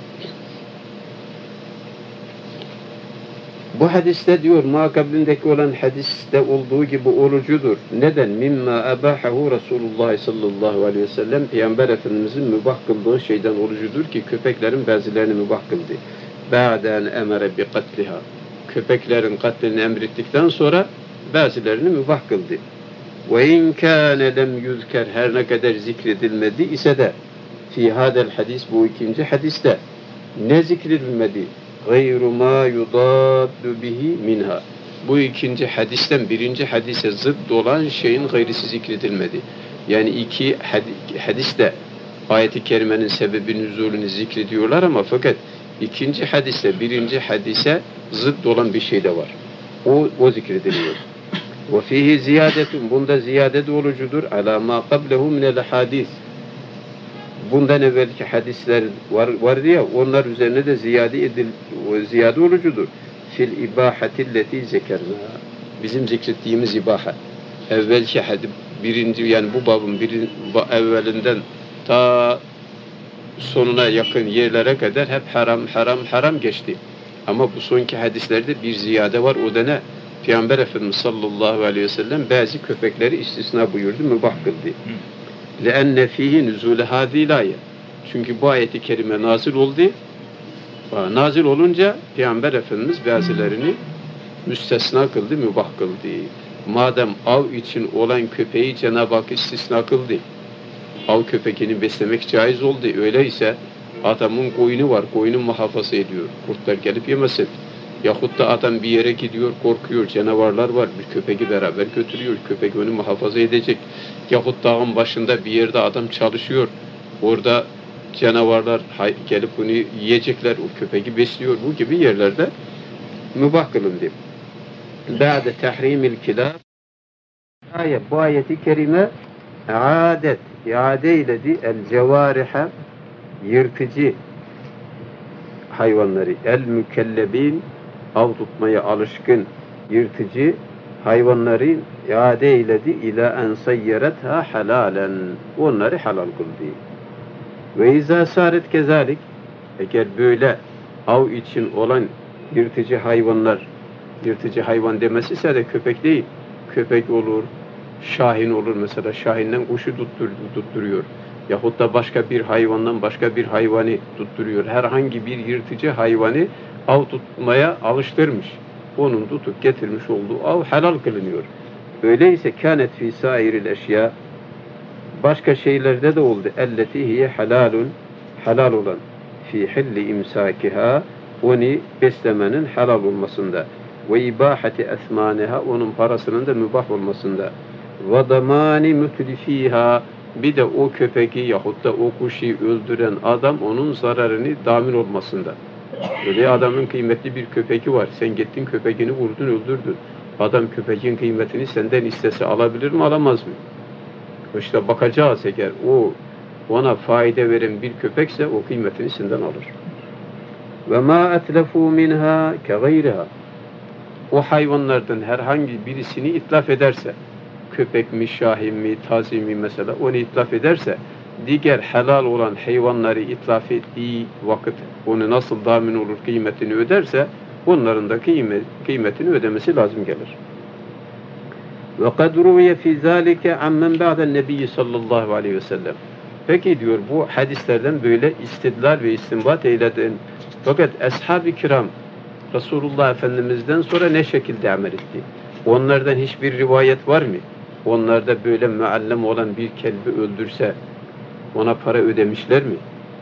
Bu hadiste diyor makablindeki olan hadiste olduğu gibi orucudur. Neden? Mimma ebahahu Resulullah sallallahu aleyhi ve sellem Peygamber Efendimizin mübah kıldığı şeyden orucudur ki köpeklerin bazılarını mübah kıldı. Ba'den emere bi katliha. Köpeklerin katlini emrettikten sonra bazılarını mübah kıldı. Ve in kâne lem yüzker her ne kadar zikredilmedi ise de fi hadel hadis bu ikinci hadiste ne zikredilmedi? Gayru ma yudaddu bihi minha. Bu ikinci hadisten birinci hadise zıt olan şeyin gayrisi zikredilmedi. Yani iki hadiste ayet-i kerimenin sebebi nüzulünü zikrediyorlar ama fakat ikinci hadiste birinci hadise zıt olan bir şey de var. O zikrediliyor. Ve fihi ziyadetun. Bunda ziyade de olucudur. Ala ma qablehu minel hadis. Bundan evvelki hadisler vardı ya, onlar üzerine de ziyade olucudur. Fil ibahatilleti zekerna. Bizim zikrettiğimiz ibahat. Evvelki birinci yani bu babın evvelinden ta sonuna yakın yerlere kadar hep haram geçti. Ama bu sonki hadislerde bir ziyade var. O da ne? Peygamber Efendimiz sallallahu aleyhi ve sellem bazı köpekleri istisna buyurdu, mübah kıldı. لَاَنَّ ف۪يهِ نُزُولَ هَذ۪ي الْآيَةِ. Çünkü bu ayeti kerime nazil oldu. Nazil olunca Peygamber Efendimiz bazılarını müstesna kıldı, mübah kıldı. Madem av için olan köpeği Cenab-ı Hak istisna kıldı, av köpeğini beslemek caiz oldu. Öyleyse adamın koyunu var, koyunu muhafaza ediyor. Kurtlar gelip yemesin. Yahut da adam bir yere gidiyor, korkuyor, canavarlar var, bir köpeği beraber götürüyor, köpek onu muhafaza edecek. Yahut dağın başında bir yerde adam çalışıyor, orada canavarlar gelip onu yiyecekler, o köpeği besliyor. Bu gibi yerlerde mübah kılındı. Ba'de tahrimil kilab. Bu ayeti kerime iade eyledi el cevariha yırtıcı hayvanları, el mükellebin av tutmaya alışkın yırtıcı hayvanları iade eyledi ila en sayyeretha halalen. Onları halal kıldı. Ve izâ sâret kezalik. Eğer böyle av için olan yırtıcı hayvanlar, yırtıcı hayvan demesi ise de köpek değil. Köpek olur, şahin olur mesela. Şahinden kuşu tutturuyor. Yahut da başka bir hayvandan başka bir hayvanı tutturuyor. Herhangi bir yırtıcı hayvanı av tutmaya alıştırmış. Onun tutup getirmiş olduğu av helal kılınıyor. Öyleyse kânet fî sâiril eşyâ. Başka şeylerde de oldu. Elleti hiye halalun. Halal olan. Fî hilli imsâkiha. Onu beslemenin helal olmasında. Ve ibâhati esmâneha. Onun parasının da mübah olmasında. Ve damâni mütlifîhâ. Bir de o köpeği yahut da o kuşu öldüren adam onun zararını damin olmasında. Öyle adamın kıymetli bir köpeği var. Sen gittin köpeğini vurdun, öldürdün. Adam köpeğin kıymetini senden istese alabilir mi, alamaz mı? İşte bakacağız eğer o ona fayda veren bir köpekse o kıymetini senden alır. Ve ma etlefu minha ke gayriha. O hayvanlardan herhangi birisini itlaf ederse, köpek mi, şahin mi, tazi mi mesela onu itlaf ederse diğer helal olan hayvanları itlaf ettiği vakit onu nasıl damin olur, kıymetini öderse onların da kıymetini ödemesi lazım gelir. Ve kad ruviye fi zalike ammen ba'den nebiyyi sallallahu aleyhi ve sellem. Peki diyor bu hadislerden böyle istidlal ve istinbat eyledin. Fakat ashab-ı kiram Resulullah Efendimiz'den sonra ne şekilde amel etti? Onlardan hiçbir rivayet var mı? Onlarda böyle muallem olan bir kelbi öldürse ona para ödemişler mi?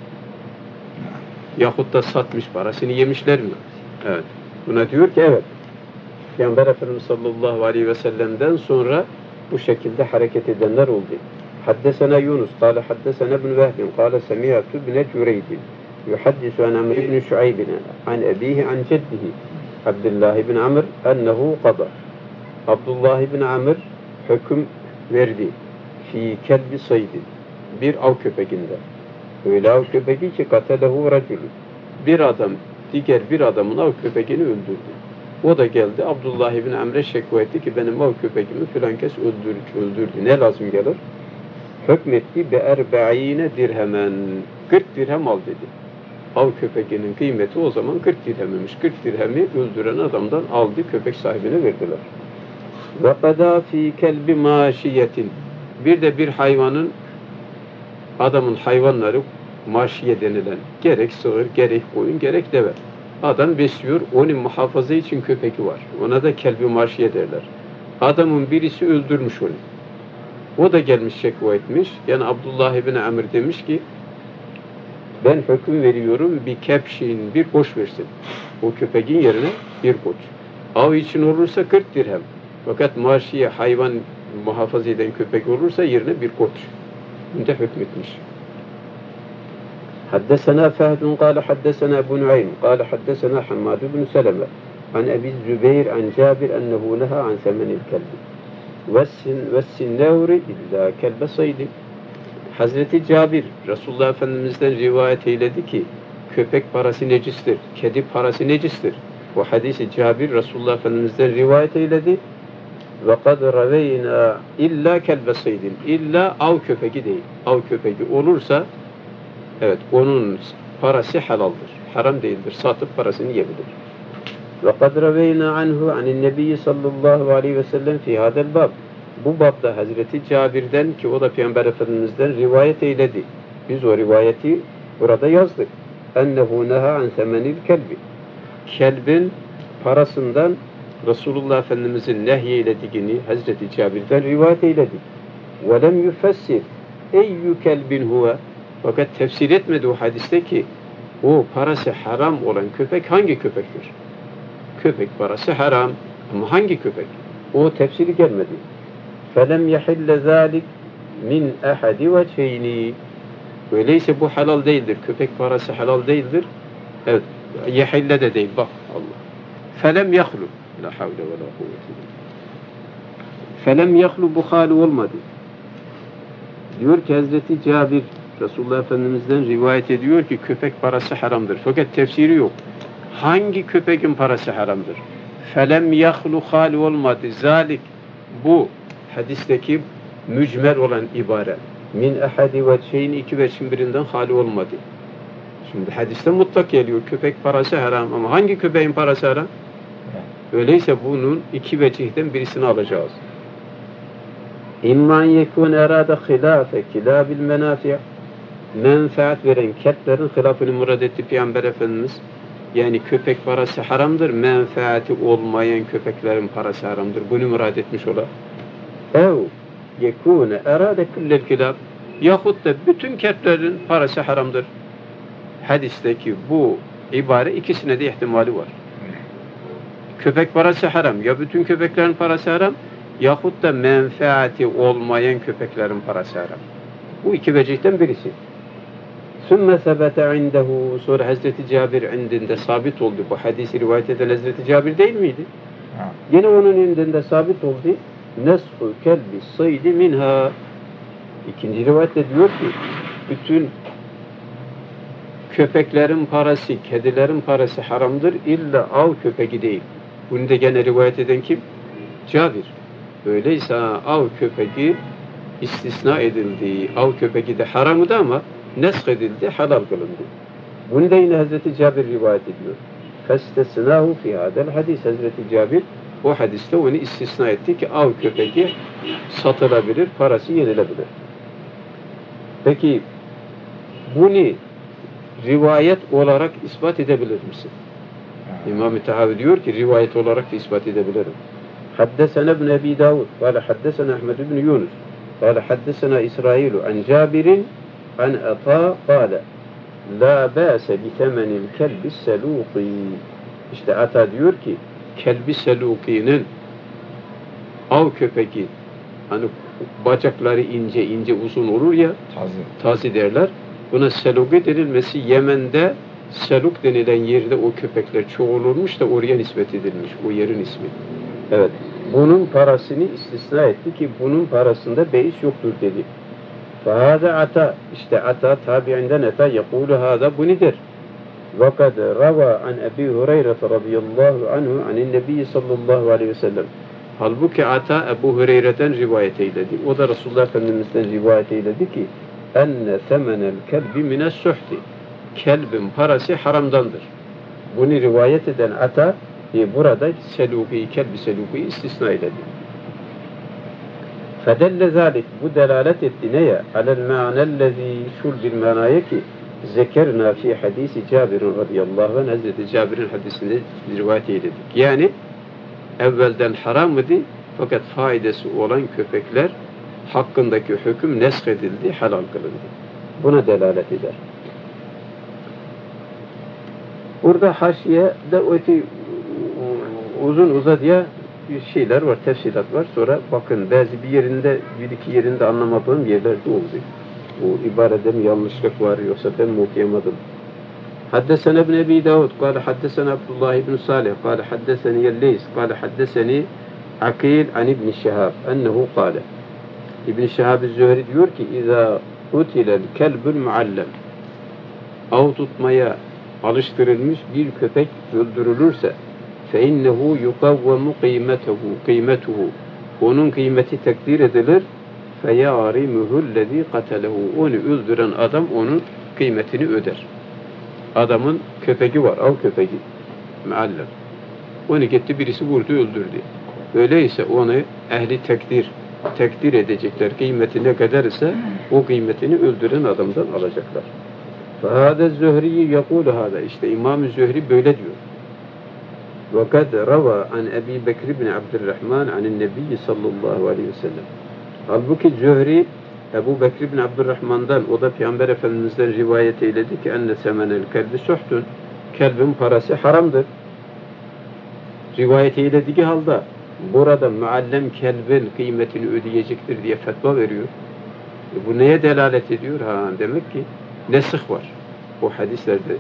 Yahut da satmış parasını yemişler mi? Evet. Buna diyor ki evet. Peygamber Efendimiz sallallahu aleyhi ve sellem'den sonra bu şekilde hareket edenler oldu. Haddesena Yunus, kâle haddesena ibn Vehbin, kâle semiyatü ibne Cüreydin, yuhaddisu an Amr ibn Şuaybin, an ebihi an ceddihi, Abdullah ibn Amr, ennehu qada. Abdullah ibn Amr hüküm verdi. Fi kelbi saydin. Bir av köpeğinde. Öyle av köpeği ki katelehu racülü. Bir adam, diğer bir adamın av köpeğini öldürdü. O da geldi Abdullah ibn Amr'e şekva etti ki benim av köpeğimi filan kes öldürdü. Ne lazım gelir? Hükmetti be erbe'ine dirhemen. 40 dirhem al dedi. Av köpeğinin kıymeti o zaman 40 dirhemmiş. 40 dirhemi öldüren adamdan aldı, köpek sahibine verdiler. Ve qada fi kelbi maşiyetin. Bir de bir hayvanın adamın hayvanları maşiye denilen gerek sığır, gerek koyun, gerek deve. Adam besliyor, onun muhafaza için köpeği var. Ona da kelbi maşiye derler. Adamın birisi öldürmüş onu. O da gelmiş şekva etmiş. Yani Abdullah ibn Amr demiş ki ben hüküm veriyorum bir kepşin, bir koç versin. O köpeğin yerine bir koç. Av için olursa 40 dirhem. Fakat maşiye hayvan muhafaza eden köpek olursa yerine bir koç. Bunda hükmetmiş. حدثنا فهد قال حدثنا أبو نعيم قال حدثنا حماد بن سلمة عن أبي الزبير عن جابر أنه نهى عن ثمن الكلب والسناور إلا كلب صيد. Hazreti Cabir Resulullah Efendimiz'den rivayet eyledi ki köpek parası necistir, kedi parası necistir. Bu hadisi Cabir Resulullah Efendimiz'den rivayet eyledi. Ve kad raveyna illa kelbe saydin. İlla av köpeği değil. Av köpeği olursa evet onun parası helaldir. Haram değildir. Satıp parasını yiyebilir. Ve kad raveyna anhu anin nebiyyi sallallahu aleyhi ve sellem fi hadel bab. Bu babda Hazreti Cabir'den ki o da Peygamber Efendimiz'den rivayet eyledi. Biz o rivayeti burada yazdık. Ennehu neha an semenil kelbi. Kelbin parasından Resulullah Efendimiz'in nehyeylediğini Hazreti Cabir'den rivayet eyledik. وَلَمْ يُفَسِّرْ اَيُّ kelbin huve. Fakat tefsir etmedi o hadiste ki o parası haram olan köpek hangi köpektir? Köpek parası haram ama hangi köpek? O tefsiri gelmedi. فَلَمْ يَحِلَّ ذَٰلِكْ مِنْ اَحَدِ وَجْهَيْنِ. Öyleyse bu halal değildir. Köpek parası halal değildir. Evet. Yehille de değil. Bak Allah. فَلَمْ يَخْلُ. La havle ve la kuvvete. Felem yahlu bu hali olmadı. Diyor ki Hazreti Cabir Resulullah Efendimiz'den rivayet ediyor ki köpek parası haramdır. Fakat tefsiri yok. Hangi köpeğin parası haramdır? Felem yahlu hali olmadı. Zalik bu hadisteki mücmel olan ibare. Min ahadi ve şeyin iki veçhin birinden hali olmadı. Şimdi hadiste mutlak geliyor. Köpek parası haram ama hangi köpeğin parası haram? Öyleyse bunun iki vecihten birisini alacağız. İmman yekun erade hilafe kilabil menafi'. Menfaat veren kelplerin hilafını murad etti Peygamber Efendimiz. Yani köpek parası haramdır, menfaati olmayan köpeklerin parası haramdır. Bunu murad etmiş ola. Ev yekun erade kullel kilab. Yahut da bütün kelplerin parası haramdır. Hadisteki bu ibare ikisine de ihtimali var. Köpek parası haram. Ya bütün köpeklerin parası haram yahut da menfaati olmayan köpeklerin parası haram. Bu iki vecihten birisi. Sümme sebete indehu. Sonra Hazreti Cabir indinde sabit oldu. Bu hadisi rivayet eden Hazreti Cabir değil miydi? Yine onun indinde sabit oldu. Nesfu kelbi saydi minha. İkinci rivayette diyor ki bütün köpeklerin parası, kedilerin parası haramdır. İlla av köpeği değil. Bunu da gene rivayet eden kim? Cabir. Öyleyse av köpeği istisna edildi. Av köpeği de haramdı ama nesk edildi, halal kılındı. Bunu da yine Hazreti Cabir rivayet ediyor. فَاسْتَسْنَاهُ فِي هَذَا hadis. Hazreti Cabir o hadiste onu istisna etti ki av köpeği satılabilir, parası yenilebilir. Peki bunu rivayet olarak ispat edebilir misin? İmam-ı Tahavi diyor ki rivayet olarak da ispat edebilirim. Haddesena ibn Ebi Davud, kâle haddesena Ahmed ibn Yunus, kâle haddesena İsrailu an Cabirin an Ata kâle la bâse bi temenil kelbi selûki. İşte Ata diyor ki kelbi selûkinin av köpeği hani bacakları ince ince uzun olur ya tazi derler. Buna seluki denilmesi Yemen'de seluk denilen yerde o köpekler çoğulurmuş da oraya nispet edilmiş. O yerin ismi. Evet. Bunun parasını istisna etti ki bunun parasında beis yoktur dedi. Fahada ata. İşte ata tabiinden ata yekulu hada bunu der. Ve kad rava an Ebi Hureyre radıyallahu anhu anin Nebi sallallahu aleyhi ve sellem. Halbuki ata Ebu Hureyre'den rivayet eyledi. O da Resulullah Efendimiz'den rivayet eyledi ki enne semenel kelbi mines suhti. Kelbin parası haramdandır. Bunu rivayet eden ata burada seluki, kelbi seluki istisna eyledi. Fedelle zalik, bu delalet etti neye? Alel ma'nellezi şul bil manaya ki zekerna fi hadisi Cabir'in radıyallahu anh Hazreti Cabir'in hadisinde rivayet eyledik. Yani evvelden haram idi fakat faydası olan köpekler hakkındaki hüküm nesk edildi, halal kılındı. Buna delalet eder. Burada haşiye de öte uzun uzadıya bir şeyler var, tefsilat var. Sonra bakın bazı bir iki yerinde anlamadığım yerlerde oldu. Bu ibarede mi yanlışlık var yoksa ben mi okuyamadım? Haddesena ibn Ebi Davud, kâle haddesena Abdullah ibn Salih, kâle haddeseni Yelleys, kâle haddeseni Akil an İbn Şehab, ennehu kâle. İbn Şehab-ı Zühri diyor ki, İzâ utilel kelbül muallem. Av tutmaya alıştırılmış bir köpek öldürülürse فَاِنَّهُ يُقَوَّمُ قِيمَتُهُ onun kıymeti takdir edilir فَيَعْرِمُهُ الَّذ۪ي قَتَلَهُ onu öldüren adam onun kıymetini öder. Adamın köpeği var, av köpeği muallem. Onu gitti birisi vurdu, öldürdü. Öyleyse onu ehli takdir edecekler. Kıymeti ne kadar ise o kıymetini öldüren adamdan alacaklar. فَهَذَا الزُّهْرِيُّ يَقُولُ هَذَا işte İmam-ı Zühri böyle diyor. وَقَدْ رَوَى عَنْ أَبِي بَكْرِ بْنِ عَبْدِ الرَّحْمَنِ عَنِ النَّبِيِّ sallallahu aleyhi ve sellem. Halbuki Zühri Ebu Bekir bin Abdurrahman'dan, o da Peygamber Efendimiz'den rivayet eyledi ki enne semenel kelbi suhtun. Kelbin parası haramdır. Rivayet eylediği halde burada muallem kelbin kıymetini ödeyecektir diye fetva veriyor. Bu neye delalet ediyor? Demek ki nesih var. O hadislerde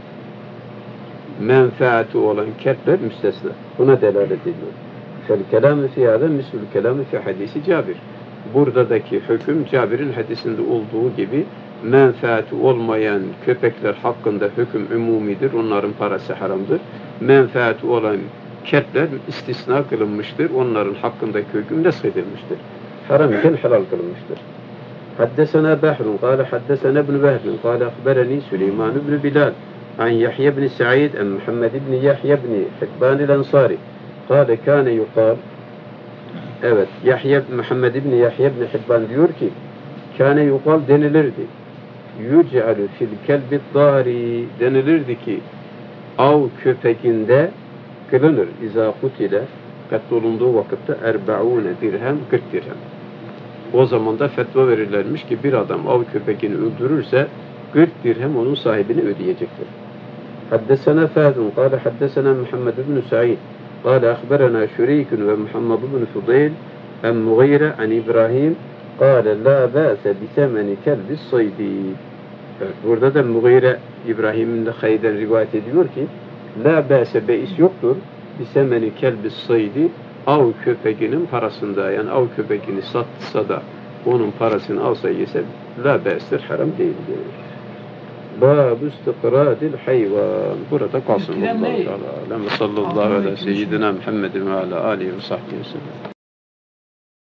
menfaati olan kelpler müstesna. Buna delalet ediyor. Fel kelamı fi hâzâ mislül kelamı fi hadisi Cabir. Buradaki hüküm Cabir'in hadisinde olduğu gibi menfaati olmayan köpekler hakkında hüküm umumidir. Onların parası haramdır. Menfaati olan kelpler istisna kılınmıştır. Onların hakkındaki hüküm nesk edilmiştir. Haram iken helal kılınmıştır. Haddesena Behrun, kâle haddesena ibn Vehbin, kâle akbereni Süleyman ibn Bilal, an Yahya ibn Sa'id, an Muhammed ibn Yahya ibn Hikban el-Ansari, kâle kâne yukâl, evet, Muhammed ibn Yahya ibn Hikban diyor ki, kâne yukâl denilirdi, yüce'alü fil kelbi dâri, denilirdi ki, av köpeğinde kılınır, izâ kutile, katlolunduğu vakitte 40 dirhem, 40 dirhem. O zaman da fetva verirlermiş ki bir adam av köpeğini öldürürse 40 dirhem onun sahibini ödeyecektir. Haddesena Fâdun, kâle haddesena Muhammed ibn Sa'id, kâle akberena Şürîkün ve Muhammed ibn Fudayl, en Mughire an İbrahim, kâle la bâse bisemeni kelbis saydi. Burada da Mughire İbrahim'in de Hayden rivayet ediyor ki, la bâse beis yoktur, bisemeni kelbis saydi, av köpeğinin parasında, yani av köpeğini satsa da onun parasını alsa yese la be'stir, haram değildir. Bâb-ı istiqrâdil hayvan. Burada kalsın. Allahu Teala. Sallallahu aleyhi ve seyyidina Muhammedin ve ala alihi ve sahbihi ve sellem.